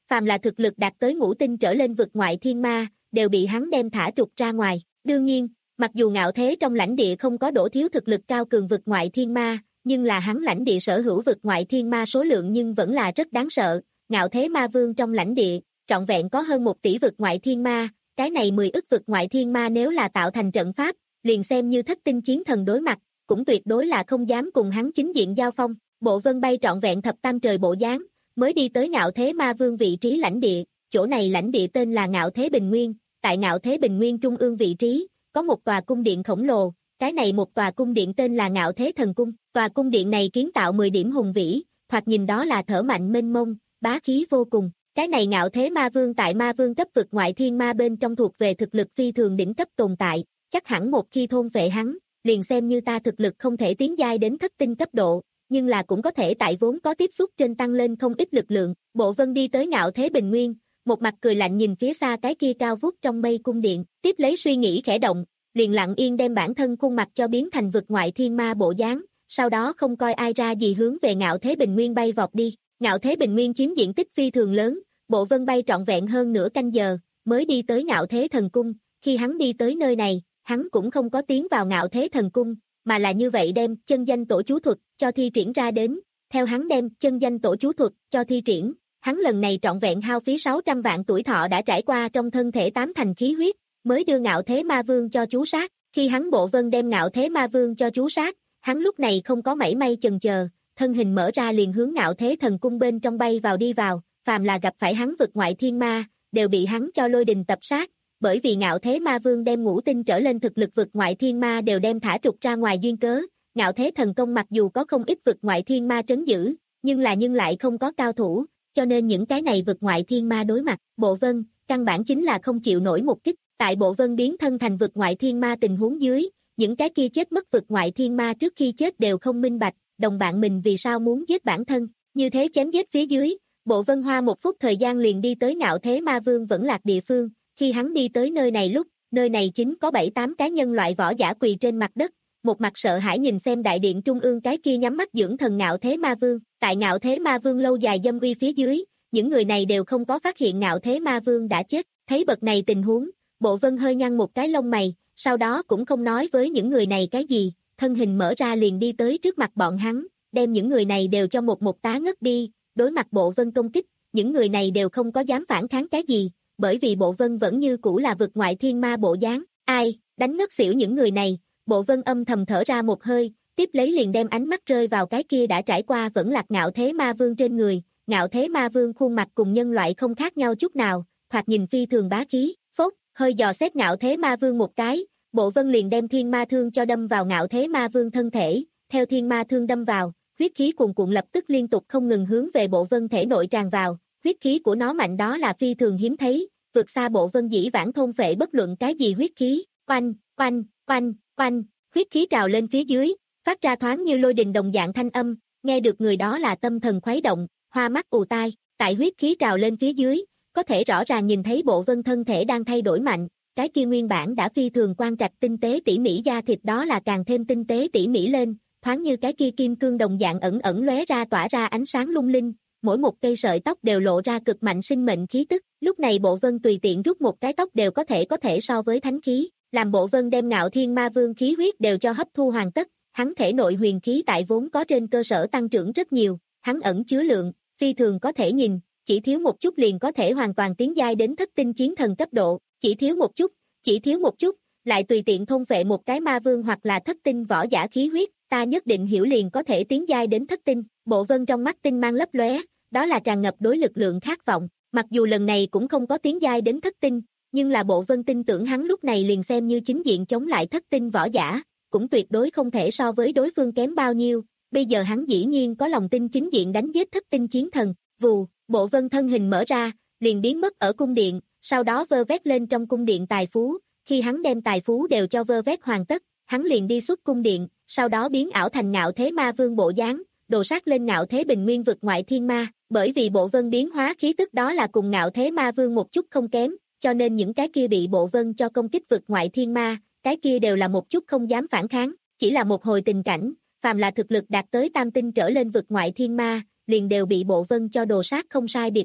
phàm là thực lực đạt tới ngũ tinh trở lên vực ngoại thiên ma, đều bị hắn đem thả trục ra ngoài. Đương nhiên, mặc dù Ngạo Thế trong lãnh địa không có đổ thiếu thực lực cao cường vực ngoại thiên ma, nhưng là hắn lãnh địa sở hữu vực ngoại thiên ma số lượng nhưng vẫn là rất đáng sợ. Ngạo Thế Ma Vương trong lãnh địa, trọn vẹn có hơn một tỷ vực ngoại thiên ma, cái này mười ức vực ngoại thiên ma nếu là tạo thành trận pháp, liền xem như thất tinh chiến thần đối mặt, cũng tuyệt đối là không dám cùng hắn chính diện giao phong. Bộ Vân bay trọn vẹn thập tam trời bộ dáng, mới đi tới Ngạo Thế Ma Vương vị trí lãnh địa, chỗ này lãnh địa tên là Ngạo Thế Bình Nguyên, tại Ngạo Thế Bình Nguyên trung ương vị trí, có một tòa cung điện khổng lồ, cái này một tòa cung điện tên là Ngạo Thế Thần Cung, tòa cung điện này kiến tạo mười điểm hùng vĩ, thoạt nhìn đó là thở mạnh mênh mông, bá khí vô cùng. Cái này Ngạo Thế Ma Vương tại Ma Vương cấp vực ngoại thiên ma bên trong thuộc về thực lực phi thường đỉnh cấp tồn tại, chắc hẳn một khi thôn phệ hắn, liền xem như ta thực lực không thể tiến giai đến thất tinh cấp độ, nhưng là cũng có thể tại vốn có tiếp xúc trên tăng lên không ít lực lượng. Bộ Vân đi tới Ngạo Thế Bình Nguyên, một mặt cười lạnh nhìn phía xa cái kia cao vút trong mây cung điện, tiếp lấy suy nghĩ khẽ động, liền lặng yên đem bản thân khuôn mặt cho biến thành vực ngoại thiên ma bộ dáng, sau đó không coi ai ra gì hướng về Ngạo Thế Bình Nguyên bay vọt đi. Ngạo Thế Bình Nguyên chiếm diện tích phi thường lớn, Bộ Vân bay trọn vẹn hơn nửa canh giờ, mới đi tới Ngạo Thế Thần Cung. Khi hắn đi tới nơi này, hắn cũng không có tiến vào Ngạo Thế Thần Cung, mà là như vậy đem chân danh tổ chú thuật cho thi triển ra đến. Theo hắn đem chân danh tổ chú thuật cho thi triển, hắn lần này trọn vẹn hao phí sáu trăm vạn tuổi thọ đã trải qua trong thân thể tám thành khí huyết, mới đưa Ngạo Thế Ma Vương cho chú sát. Khi hắn Bộ Vân đem Ngạo Thế Ma Vương cho chú sát, hắn lúc này không có mảy may chần chờ, thân hình mở ra liền hướng Ngạo Thế Thần Cung bên trong bay vào đi vào, phàm là gặp phải hắn vực ngoại thiên ma, đều bị hắn cho lôi đình tập sát, bởi vì Ngạo Thế Ma Vương đem ngũ tinh trở lên thực lực vực ngoại thiên ma đều đem thả trục ra ngoài duyên cớ. Ngạo Thế Thần Công mặc dù có không ít vực ngoại thiên ma trấn giữ, nhưng là nhưng lại không có cao thủ, cho nên những cái này vực ngoại thiên ma đối mặt, Bộ Vân, căn bản chính là không chịu nổi một kích. Tại Bộ Vân biến thân thành vực ngoại thiên ma tình huống dưới, những cái kia chết mất vực ngoại thiên ma trước khi chết đều không minh bạch, đồng bạn mình vì sao muốn giết bản thân, như thế chém giết phía dưới, Bộ Vân hoa một phút thời gian liền đi tới Ngạo Thế Ma Vương vẫn lạc địa phương. Khi hắn đi tới nơi này lúc, nơi này chính có bảy tám cái nhân loại võ giả quỳ trên mặt đất, một mặt sợ hãi nhìn xem đại điện trung ương cái kia nhắm mắt dưỡng thần Ngạo Thế Ma Vương. Tại Ngạo Thế Ma Vương lâu dài dâm uy phía dưới, những người này đều không có phát hiện Ngạo Thế Ma Vương đã chết. Thấy bậc này tình huống, Bộ Vân hơi nhăn một cái lông mày, sau đó cũng không nói với những người này cái gì, thân hình mở ra liền đi tới trước mặt bọn hắn, đem những người này đều cho một một tá ngất đi. Đối mặt Bộ Vân công kích, những người này đều không có dám phản kháng cái gì, bởi vì Bộ Vân vẫn như cũ là vực ngoại thiên ma bộ dáng. Ai, đánh ngất xỉu những người này, Bộ Vân âm thầm thở ra một hơi, tiếp lấy liền đem ánh mắt rơi vào cái kia đã trải qua vẫn lạc Ngạo Thế Ma Vương trên người. Ngạo Thế Ma Vương khuôn mặt cùng nhân loại không khác nhau chút nào, thoạt nhìn phi thường bá khí. Phốt, hơi dò xét Ngạo Thế Ma Vương một cái, Bộ Vân liền đem thiên ma thương cho đâm vào Ngạo Thế Ma Vương thân thể, theo thiên ma thương đâm vào, huyết khí cuồn cuộn lập tức liên tục không ngừng hướng về Bộ Vân thể nội tràn vào, huyết khí của nó mạnh đó là phi thường hiếm thấy, vượt xa Bộ Vân dĩ vãng thôn phệ bất luận cái gì huyết khí. Oanh, oanh, oanh, oanh, huyết khí trào lên phía dưới, phát ra thoáng như lôi đình đồng dạng thanh âm, nghe được người đó là tâm thần khuấy động, hoa mắt ù tai. Tại huyết khí trào lên phía dưới, có thể rõ ràng nhìn thấy Bộ Vân thân thể đang thay đổi mạnh, cái kia nguyên bản đã phi thường quan trạch tinh tế tỉ mỉ da thịt đó là càng thêm tinh tế tỉ mỉ lên, thoáng như cái kia kim cương đồng dạng ẩn ẩn lóe ra tỏa ra ánh sáng lung linh, mỗi một cây sợi tóc đều lộ ra cực mạnh sinh mệnh khí tức. Lúc này Bộ Vân tùy tiện rút một cái tóc đều có thể có thể so với thánh khí, làm Bộ Vân đem Ngạo Thiên Ma Vương khí huyết đều cho hấp thu hoàn tất, hắn thể nội huyền khí tại vốn có trên cơ sở tăng trưởng rất nhiều, hắn ẩn chứa lượng phi thường có thể nhìn, chỉ thiếu một chút liền có thể hoàn toàn tiến giai đến thất tinh chiến thần cấp độ, chỉ thiếu một chút, chỉ thiếu một chút, lại tùy tiện thôn phệ một cái ma vương hoặc là thất tinh võ giả khí huyết, ta nhất định hiểu liền có thể tiến giai đến thất tinh. Bộ Vân trong mắt tinh mang lấp lóe, đó là tràn ngập đối lực lượng khát vọng, mặc dù lần này cũng không có tiến giai đến thất tinh, nhưng là Bộ Vân tin tưởng hắn lúc này liền xem như chính diện chống lại thất tinh võ giả, cũng tuyệt đối không thể so với đối phương kém bao nhiêu, bây giờ hắn dĩ nhiên có lòng tin chính diện đánh giết thất tinh chiến thần. Vù, Bộ Vân thân hình mở ra, liền biến mất ở cung điện, sau đó vơ vét lên trong cung điện tài phú, khi hắn đem tài phú đều cho vơ vét hoàn tất, hắn liền đi xuất cung điện, sau đó biến ảo thành Ngạo Thế Ma Vương bộ dáng, đồ sát lên Ngạo Thế Bình Nguyên vực ngoại thiên ma, bởi vì Bộ Vân biến hóa khí tức đó là cùng Ngạo Thế Ma Vương một chút không kém, cho nên những cái kia bị Bộ Vân cho công kích vực ngoại thiên ma, cái kia đều là một chút không dám phản kháng, chỉ là một hồi tình cảnh, phàm là thực lực đạt tới tam tinh trở lên vực ngoại thiên ma, liền đều bị Bộ Vân cho đồ sát không sai biệt lắm.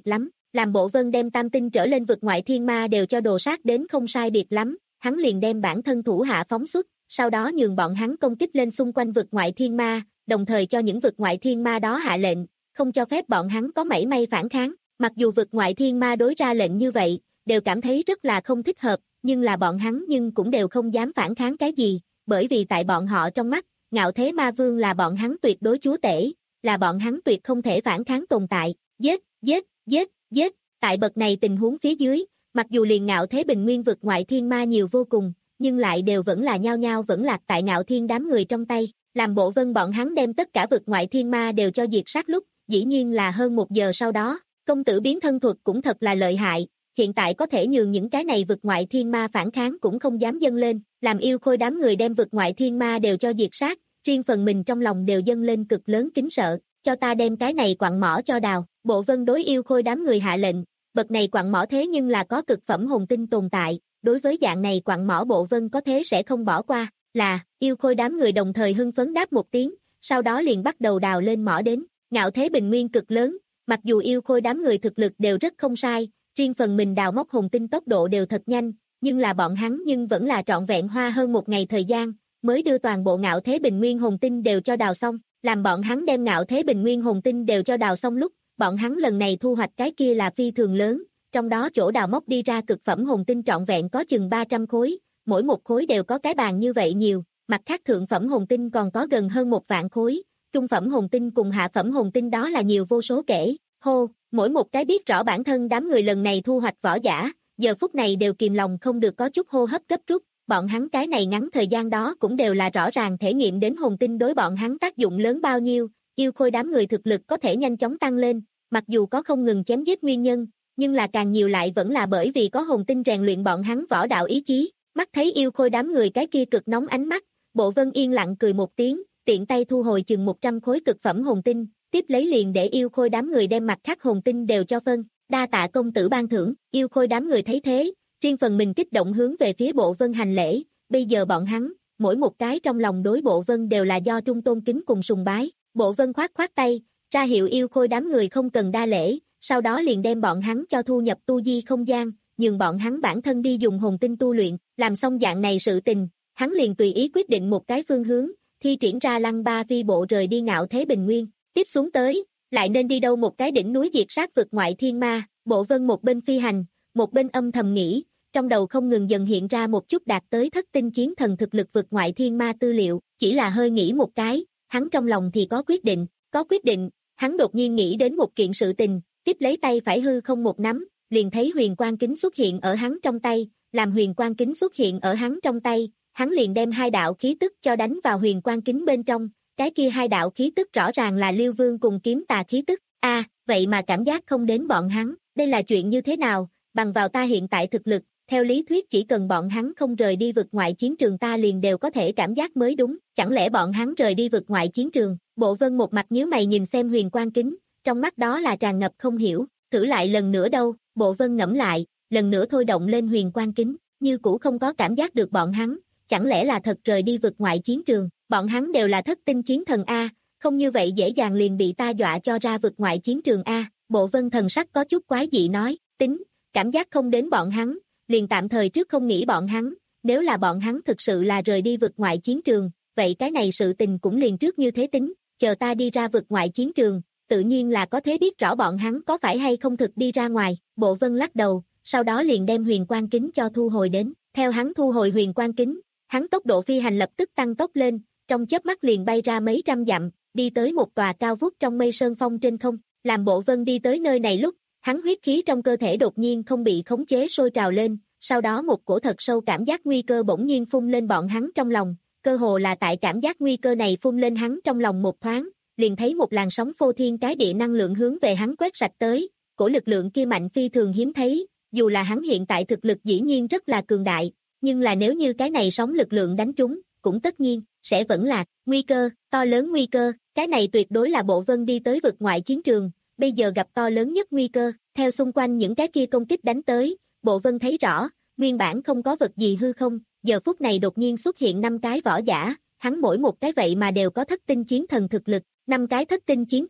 Làm Bộ Vân đem tam tinh trở lên vực ngoại thiên ma đều cho đồ sát đến không sai biệt lắm, hắn liền đem bản thân thủ hạ phóng xuất, sau đó nhường bọn hắn công kích lên xung quanh vực ngoại thiên ma, đồng thời cho những vực ngoại thiên ma đó hạ lệnh, không cho phép bọn hắn có mảy may phản kháng. Mặc dù vực ngoại thiên ma đối ra lệnh như vậy, đều cảm thấy rất là không thích hợp, nhưng là bọn hắn nhưng cũng đều không dám phản kháng cái gì, bởi vì tại bọn họ trong mắt, Ngạo Thế Ma Vương là bọn hắn tuyệt đối chúa tể, là bọn hắn tuyệt không thể phản kháng tồn tại. Giết, giết, giết, giết. Tại bậc này tình huống phía dưới, mặc dù liền Ngạo Thế Bình Nguyên vực ngoại thiên ma nhiều vô cùng, nhưng lại đều vẫn là nhao nhao vẫn lạc tại Ngạo Thiên đám người trong tay. Làm Bộ Vân bọn hắn đem tất cả vực ngoại thiên ma đều cho diệt sát lúc, dĩ nhiên là hơn một giờ sau đó. Công tử biến thân thuật cũng thật là lợi hại, hiện tại có thể nhường những cái này vực ngoại thiên ma phản kháng cũng không dám dâng lên, làm Yêu Khôi đám người đem vực ngoại thiên ma đều cho diệt sát, riêng phần mình trong lòng đều dâng lên cực lớn kính sợ, cho ta đem cái này quặng mỏ cho đào. Bộ Vân đối Yêu Khôi đám người hạ lệnh, bậc này quặng mỏ thế nhưng là có cực phẩm hồn tinh tồn tại, đối với dạng này quặng mỏ Bộ Vân có thế sẽ không bỏ qua, là, Yêu Khôi đám người đồng thời hưng phấn đáp một tiếng, sau đó liền bắt đầu đào lên mỏ đến. Ngạo Thế Bình Nguyên cực lớn, mặc dù Yêu Khôi đám người thực lực đều rất không sai, riêng phần mình đào móc hồn tinh tốc độ đều thật nhanh, nhưng là bọn hắn nhưng vẫn là trọn vẹn hoa hơn một ngày thời gian, mới đưa toàn bộ Ngạo Thế Bình Nguyên hồn tinh đều cho đào xong. Làm bọn hắn đem Ngạo Thế Bình Nguyên hồn tinh đều cho đào xong lúc, bọn hắn lần này thu hoạch cái kia là phi thường lớn, trong đó chỗ đào móc đi ra cực phẩm hồn tinh trọn vẹn có chừng ba trăm khối, mỗi một khối đều có cái bàn như vậy nhiều, mặt khác thượng phẩm hồn tinh còn có gần hơn một vạn khối, trung phẩm hồn tinh cùng hạ phẩm hồn tinh đó là nhiều vô số kể. Hô, mỗi một cái biết rõ bản thân đám người lần này thu hoạch võ giả, giờ phút này đều kìm lòng không được có chút hô hấp gấp rút, bọn hắn cái này ngắn thời gian đó cũng đều là rõ ràng thể nghiệm đến hồn tinh đối bọn hắn tác dụng lớn bao nhiêu. Yêu Khôi đám người thực lực có thể nhanh chóng tăng lên, mặc dù có không ngừng chém giết nguyên nhân, nhưng là càng nhiều lại vẫn là bởi vì có hồn tinh rèn luyện bọn hắn võ đạo ý chí. Mắt thấy Yêu Khôi đám người cái kia cực nóng ánh mắt, Bộ Vân yên lặng cười một tiếng, tiện tay thu hồi chừng một trăm khối cực phẩm hồn tinh, tiếp lấy liền để Yêu Khôi đám người đem mặt khác hồn tinh đều cho phân, đa tạ công tử ban thưởng. Yêu Khôi đám người thấy thế, riêng phần mình kích động hướng về phía Bộ Vân hành lễ, bây giờ bọn hắn, mỗi một cái trong lòng đối Bộ Vân đều là do trung tôn kính cùng sùng bái. Bộ Vân khoát khoát tay, ra hiệu Yêu Khôi đám người không cần đa lễ, sau đó liền đem bọn hắn cho thu nhập tu di không gian, nhường bọn hắn bản thân đi dùng hồn tinh tu luyện. Làm xong dạng này sự tình, hắn liền tùy ý quyết định một cái phương hướng, thi triển ra Lăng Ba Vi Bộ rời đi Ngạo Thế Bình Nguyên. Tiếp xuống tới, lại nên đi đâu một cái đỉnh núi diệt sát vực ngoại thiên ma. Bộ Vân một bên phi hành, một bên âm thầm nghĩ, trong đầu không ngừng dần hiện ra một chút đạt tới thất tinh chiến thần thực lực vực ngoại thiên ma tư liệu, chỉ là hơi nghĩ một cái, hắn trong lòng thì có quyết định, có quyết định, hắn đột nhiên nghĩ đến một kiện sự tình, tiếp lấy tay phải hư không một nắm, liền thấy huyền quang kính xuất hiện ở hắn trong tay, làm huyền quang kính xuất hiện ở hắn trong tay, hắn liền đem hai đạo khí tức cho đánh vào huyền quang kính bên trong, cái kia hai đạo khí tức rõ ràng là Liêu Vương cùng Kiếm Tà khí tức. A, à, vậy mà cảm giác không đến bọn hắn, đây là chuyện như thế nào? Bằng vào ta hiện tại thực lực, theo lý thuyết chỉ cần bọn hắn không rời đi vực ngoại chiến trường ta liền đều có thể cảm giác mới đúng, chẳng lẽ bọn hắn rời đi vực ngoại chiến trường? Bộ Vân một mặt nhíu mày nhìn xem huyền quang kính, trong mắt đó là tràn ngập không hiểu, thử lại lần nữa đâu? Bộ Vân ngẫm lại, lần nữa thôi động lên huyền quang kính, như cũ không có cảm giác được bọn hắn, chẳng lẽ là thật rời đi vực ngoại chiến trường? Bọn hắn đều là thất tinh chiến thần A, không như vậy dễ dàng liền bị ta dọa cho ra vực ngoại chiến trường A. Bộ Vân thần sắc có chút quái dị nói, tính, cảm giác không đến bọn hắn, liền tạm thời trước không nghĩ bọn hắn, nếu là bọn hắn thực sự là rời đi vực ngoại chiến trường, vậy cái này sự tình cũng liền trước như thế tính, chờ ta đi ra vực ngoại chiến trường, tự nhiên là có thế biết rõ bọn hắn có phải hay không thực đi ra ngoài. Bộ Vân lắc đầu, sau đó liền đem huyền quang kính cho thu hồi đến, theo hắn thu hồi huyền quang kính, hắn tốc độ phi hành lập tức tăng tốc lên, trong chớp mắt liền bay ra mấy trăm dặm, đi tới một tòa cao vút trong mây sơn phong trên không. Làm Bộ Vân đi tới nơi này lúc, hắn huyết khí trong cơ thể đột nhiên không bị khống chế sôi trào lên, sau đó một cổ thật sâu cảm giác nguy cơ bỗng nhiên phun lên bọn hắn trong lòng, cơ hồ là tại cảm giác nguy cơ này phun lên hắn trong lòng một thoáng, liền thấy một làn sóng phô thiên cái địa năng lượng hướng về hắn quét sạch tới, cổ lực lượng kia mạnh phi thường hiếm thấy, dù là hắn hiện tại thực lực dĩ nhiên rất là cường đại, nhưng là nếu như cái này sóng lực lượng đánh trúng, cũng tất nhiên sẽ vẫn lạc. Nguy cơ, to lớn nguy cơ, cái này tuyệt đối là Bộ Vân đi tới vực ngoại chiến trường, bây giờ gặp to lớn nhất nguy cơ. Theo xung quanh những cái kia công kích đánh tới, Bộ Vân thấy rõ, nguyên bản không có vật gì hư không, giờ phút này đột nhiên xuất hiện năm cái võ giả, hắn mỗi một cái vậy mà đều có thất tinh chiến thần thực lực, năm cái thất tinh chiến thần,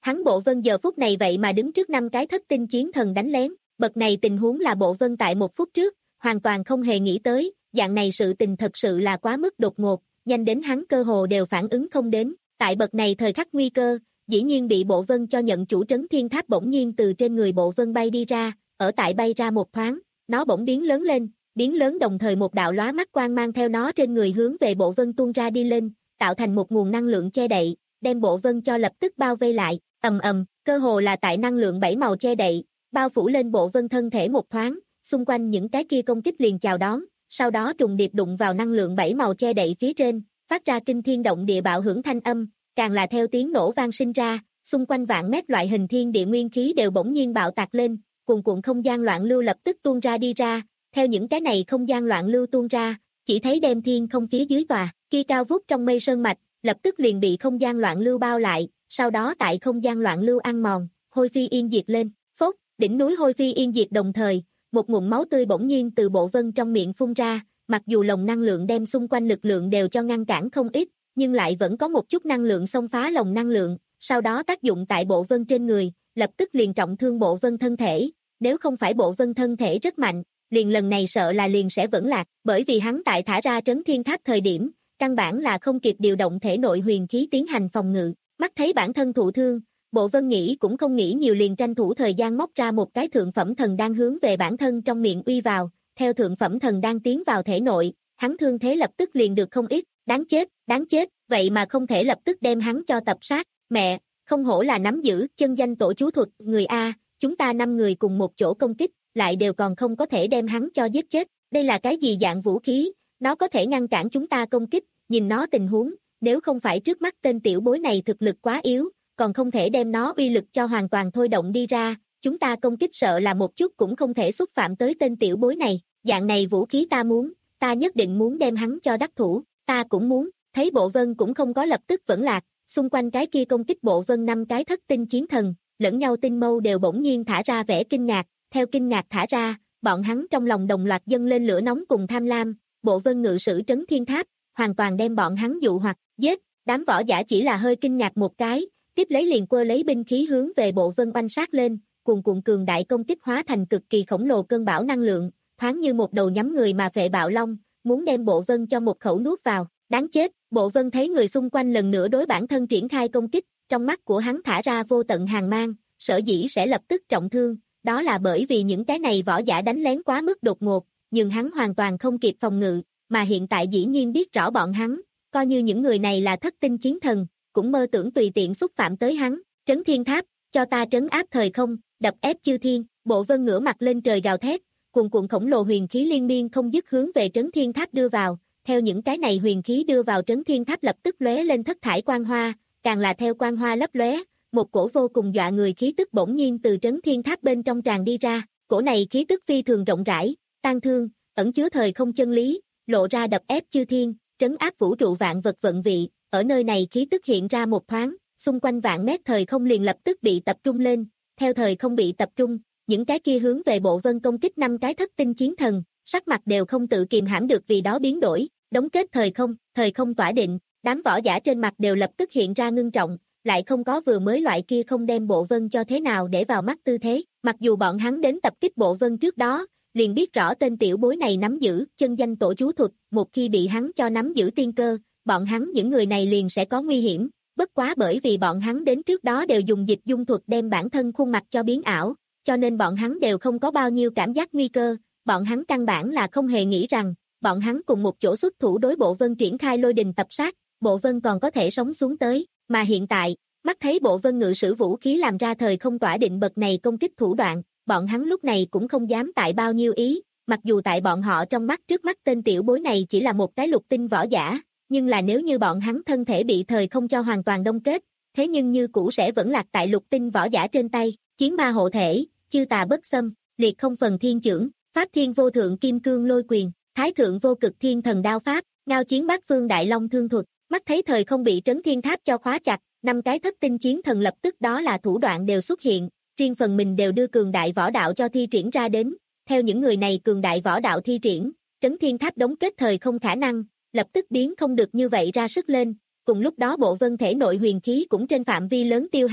Hắn Bộ Vân giờ phút này vậy mà đứng trước năm cái thất tinh chiến thần đánh lén, bậc này tình huống là Bộ Vân tại một phút trước, hoàn toàn không hề nghĩ tới, dạng này sự tình thật sự là quá mức đột ngột, nhanh đến hắn cơ hồ đều phản ứng không đến, tại bậc này thời khắc nguy cơ, dĩ nhiên bị Bộ Vân cho nhận chủ trấn thiên tháp bỗng nhiên từ trên người Bộ Vân bay đi ra, ở tại bay ra một thoáng, nó bỗng biến lớn lên, biến lớn đồng thời một đạo lóa mắt quang mang theo nó trên người hướng về Bộ Vân tuôn ra đi lên, tạo thành một nguồn năng lượng che đậy, đem Bộ Vân cho lập tức bao vây lại, ầm ầm, cơ hồ là tại năng lượng bảy màu che đậy, bao phủ lên Bộ Vân thân thể một thoáng, xung quanh những cái kia công kích liền chào đón, sau đó trùng điệp đụng vào năng lượng bảy màu che đậy phía trên, phát ra kinh thiên động địa bạo hưởng thanh âm, càng là theo tiếng nổ vang sinh ra, xung quanh vạn mét loại hình thiên địa nguyên khí đều bỗng nhiên bạo tạc lên, cuồn cuộn không gian loạn lưu lập tức tuôn ra đi ra, theo những cái này không gian loạn lưu tuôn ra, chỉ thấy đem thiên không phía dưới tòa, kia cao vút trong mây sơn mạch, lập tức liền bị không gian loạn lưu bao lại, sau đó tại không gian loạn lưu ăn mòn, hôi phi yên diệt lên, phốt, đỉnh núi hôi phi yên diệt đồng thời, một ngụm máu tươi bỗng nhiên từ Bộ Vân trong miệng phun ra, mặc dù lồng năng lượng đem xung quanh lực lượng đều cho ngăn cản không ít, nhưng lại vẫn có một chút năng lượng xông phá lồng năng lượng, sau đó tác dụng tại Bộ Vân trên người, lập tức liền trọng thương Bộ Vân thân thể, nếu không phải Bộ Vân thân thể rất mạnh, liền lần này sợ là liền sẽ vỡ lạc, bởi vì hắn tại thả ra trấn thiên tháp thời điểm, căn bản là không kịp điều động thể nội huyền khí tiến hành phòng ngự, mắt thấy bản thân thụ thương, Bộ Vân nghĩ cũng không nghĩ nhiều liền tranh thủ thời gian móc ra một cái thượng phẩm thần đang hướng về bản thân trong miệng uy vào, theo thượng phẩm thần đang tiến vào thể nội, hắn thương thế lập tức liền được không ít, đáng chết, đáng chết, vậy mà không thể lập tức đem hắn cho tập sát, mẹ, không hổ là nắm giữ chân danh tổ chú thuật, người A, chúng ta năm người cùng một chỗ công kích, lại đều còn không có thể đem hắn cho giết chết, đây là cái gì dạng vũ khí, nó có thể ngăn cản chúng ta công kích, nhìn nó tình huống, nếu không phải trước mắt tên tiểu bối này thực lực quá yếu, còn không thể đem nó uy lực cho hoàn toàn thôi động đi ra, chúng ta công kích sợ là một chút cũng không thể xúc phạm tới tên tiểu bối này, dạng này vũ khí ta muốn, ta nhất định muốn đem hắn cho đắc thủ, ta cũng muốn, thấy Bộ Vân cũng không có lập tức vỡ lạc, xung quanh cái kia công kích Bộ Vân năm cái thất tinh chiến thần, lẫn nhau tinh mâu đều bỗng nhiên thả ra vẻ kinh ngạc, theo kinh ngạc thả ra, bọn hắn trong lòng đồng loạt dâng lên lửa nóng cùng tham lam, Bộ Vân ngự sử trấn thiên tháp, hoàn toàn đem bọn hắn dụ hoặc, giết, đám võ giả chỉ là hơi kinh ngạc một cái, tiếp lấy liền quơ lấy binh khí hướng về Bộ Vân oanh sát lên, cuồn cuộn cường đại công kích hóa thành cực kỳ khổng lồ cơn bão năng lượng, thoáng như một đầu nhắm người mà phệ bạo long, muốn đem Bộ Vân cho một khẩu nuốt vào, đáng chết, Bộ Vân thấy người xung quanh lần nữa đối bản thân triển khai công kích, trong mắt của hắn thả ra vô tận hàn mang, sở dĩ sẽ lập tức trọng thương, đó là bởi vì những cái này võ giả đánh lén quá mức đột ngột, nhưng hắn hoàn toàn không kịp phòng ngự, mà hiện tại dĩ nhiên biết rõ bọn hắn, coi như những người này là thất tinh chiến thần, cũng mơ tưởng tùy tiện xúc phạm tới hắn, trấn thiên tháp, cho ta trấn áp thời không, đập ép chư thiên, Bộ Vân ngửa mặt lên trời gào thét, cuồn cuộn khổng lồ huyền khí liên miên không dứt hướng về trấn thiên tháp đưa vào, theo những cái này huyền khí đưa vào trấn thiên tháp lập tức lóe lên thất thải quang hoa, càng là theo quang hoa lấp lóe, một cổ vô cùng dọa người khí tức bỗng nhiên từ trấn thiên tháp bên trong tràn đi ra, cổ này khí tức phi thường rộng rãi, tan thương, ẩn chứa thời không chân lý, lộ ra đập ép chư thiên, trấn áp vũ trụ vạn vật vận vị, ở nơi này khí tức hiện ra một thoáng, xung quanh vạn mét thời không liền lập tức bị tập trung lên, theo thời không bị tập trung, những cái kia hướng về Bộ Vân công kích năm cái thất tinh chiến thần, sắc mặt đều không tự kìm hãm được vì đó biến đổi, đóng kết thời không, thời không tỏa định, đám võ giả trên mặt đều lập tức hiện ra ngưng trọng, lại không có vừa mới loại kia không đem Bộ Vân cho thế nào để vào mắt tư thế, mặc dù bọn hắn đến tập kích Bộ Vân trước đó, liền biết rõ tên tiểu bối này nắm giữ chân danh tổ chú thuật, một khi bị hắn cho nắm giữ tiên cơ, bọn hắn những người này liền sẽ có nguy hiểm, bất quá bởi vì bọn hắn đến trước đó đều dùng dịch dung thuật đem bản thân khuôn mặt cho biến ảo, cho nên bọn hắn đều không có bao nhiêu cảm giác nguy cơ, bọn hắn căn bản là không hề nghĩ rằng, bọn hắn cùng một chỗ xuất thủ đối Bộ Vân triển khai lôi đình tập sát, Bộ Vân còn có thể sống xuống tới, mà hiện tại, mắt thấy Bộ Vân ngự sử vũ khí làm ra thời không tỏa định bậc này công kích thủ đoạn, bọn hắn lúc này cũng không dám tại bao nhiêu ý, mặc dù tại bọn họ trong mắt trước mắt tên tiểu bối này chỉ là một cái lục tinh võ giả, nhưng là nếu như bọn hắn thân thể bị thời không cho hoàn toàn đông kết, thế nhưng như cũ sẽ vẫn lạc tại lục tinh võ giả trên tay, chiến ma hộ thể, chư tà bất xâm, liệt không phần thiên chưởng, pháp thiên vô thượng kim cương lôi quyền, thái thượng vô cực thiên thần đao pháp, ngao chiến bát phương đại long thương thuật, mắt thấy thời không bị trấn thiên tháp cho khóa chặt, năm cái thất tinh chiến thần lập tức đó là thủ đoạn đều xuất hiện, riêng phần mình đều đưa cường đại võ đạo cho thi triển ra đến, theo những người này cường đại võ đạo thi triển, trấn thiên tháp đóng kết thời không khả năng, lập tức biến không được như vậy ra sức lên, cùng lúc đó Bộ Vân thể nội huyền khí cũng trên phạm vi lớn tiêu hao,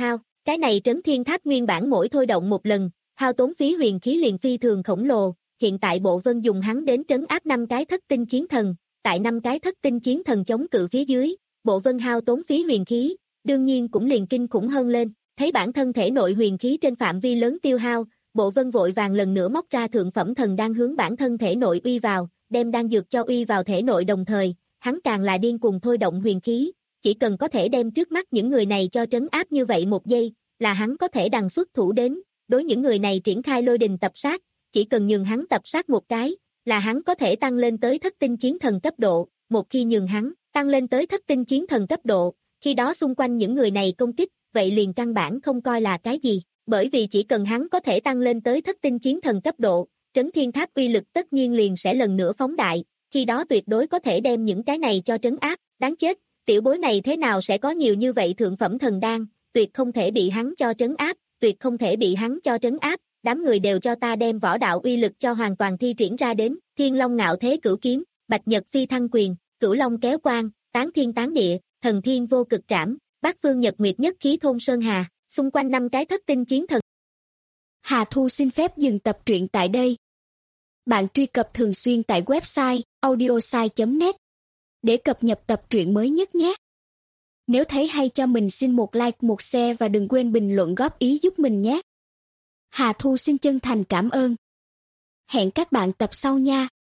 Cái này trấn thiên tháp nguyên bản mỗi thôi động một lần, hao tốn phí huyền khí liền phi thường khổng lồ, hiện tại Bộ Vân dùng hắn đến trấn áp năm cái thất tinh chiến thần, tại năm cái thất tinh chiến thần chống cự phía dưới, Bộ Vân hao tốn phí huyền khí, đương nhiên cũng liền kinh khủng hơn lên, thấy bản thân thể nội huyền khí trên phạm vi lớn tiêu hao, Bộ Vân vội vàng lần nữa móc ra thượng phẩm thần đan hướng bản thân thể nội uy vào, đem đan dược cho uy vào thể nội đồng thời, hắn càng là điên cuồng thôi động huyền khí, chỉ cần có thể đem trước mắt những người này cho trấn áp như vậy một giây, là hắn có thể đằng xuất thủ đến, đối những người này triển khai lôi đình tập sát, chỉ cần nhường hắn tập sát một cái, là hắn có thể tăng lên tới thất tinh chiến thần cấp độ, một khi nhường hắn tăng lên tới thất tinh chiến thần cấp độ, khi đó xung quanh những người này công kích, vậy liền căn bản không coi là cái gì, bởi vì chỉ cần hắn có thể tăng lên tới thất tinh chiến thần cấp độ, trấn thiên tháp uy lực tất nhiên liền sẽ lần nữa phóng đại, khi đó tuyệt đối có thể đem những cái này cho trấn áp, đáng chết, tiểu bối này thế nào sẽ có nhiều như vậy thượng phẩm thần đan, tuyệt không thể bị hắn cho trấn áp, tuyệt không thể bị hắn cho trấn áp, đám người đều cho ta đem võ đạo uy lực cho hoàn toàn thi triển ra đến, Thiên Long ngạo thế cửu kiếm, Bạch Nhật phi thăng quyền, Cửu Long kéo quang, Tán thiên tán địa, Thần thiên vô cực trảm, Bát phương nhật nguyệt nhất khí thôn sơn hà, xung quanh năm cái thất tinh chiến thần. Hà Thu xin phép dừng tập truyện tại đây. Bạn truy cập thường xuyên tại website audiosai chấm net để cập nhật tập truyện mới nhất nhé. Nếu thấy hay cho mình xin một like, một share và đừng quên bình luận góp ý giúp mình nhé. Hà Thu xin chân thành cảm ơn. Hẹn các bạn tập sau nha.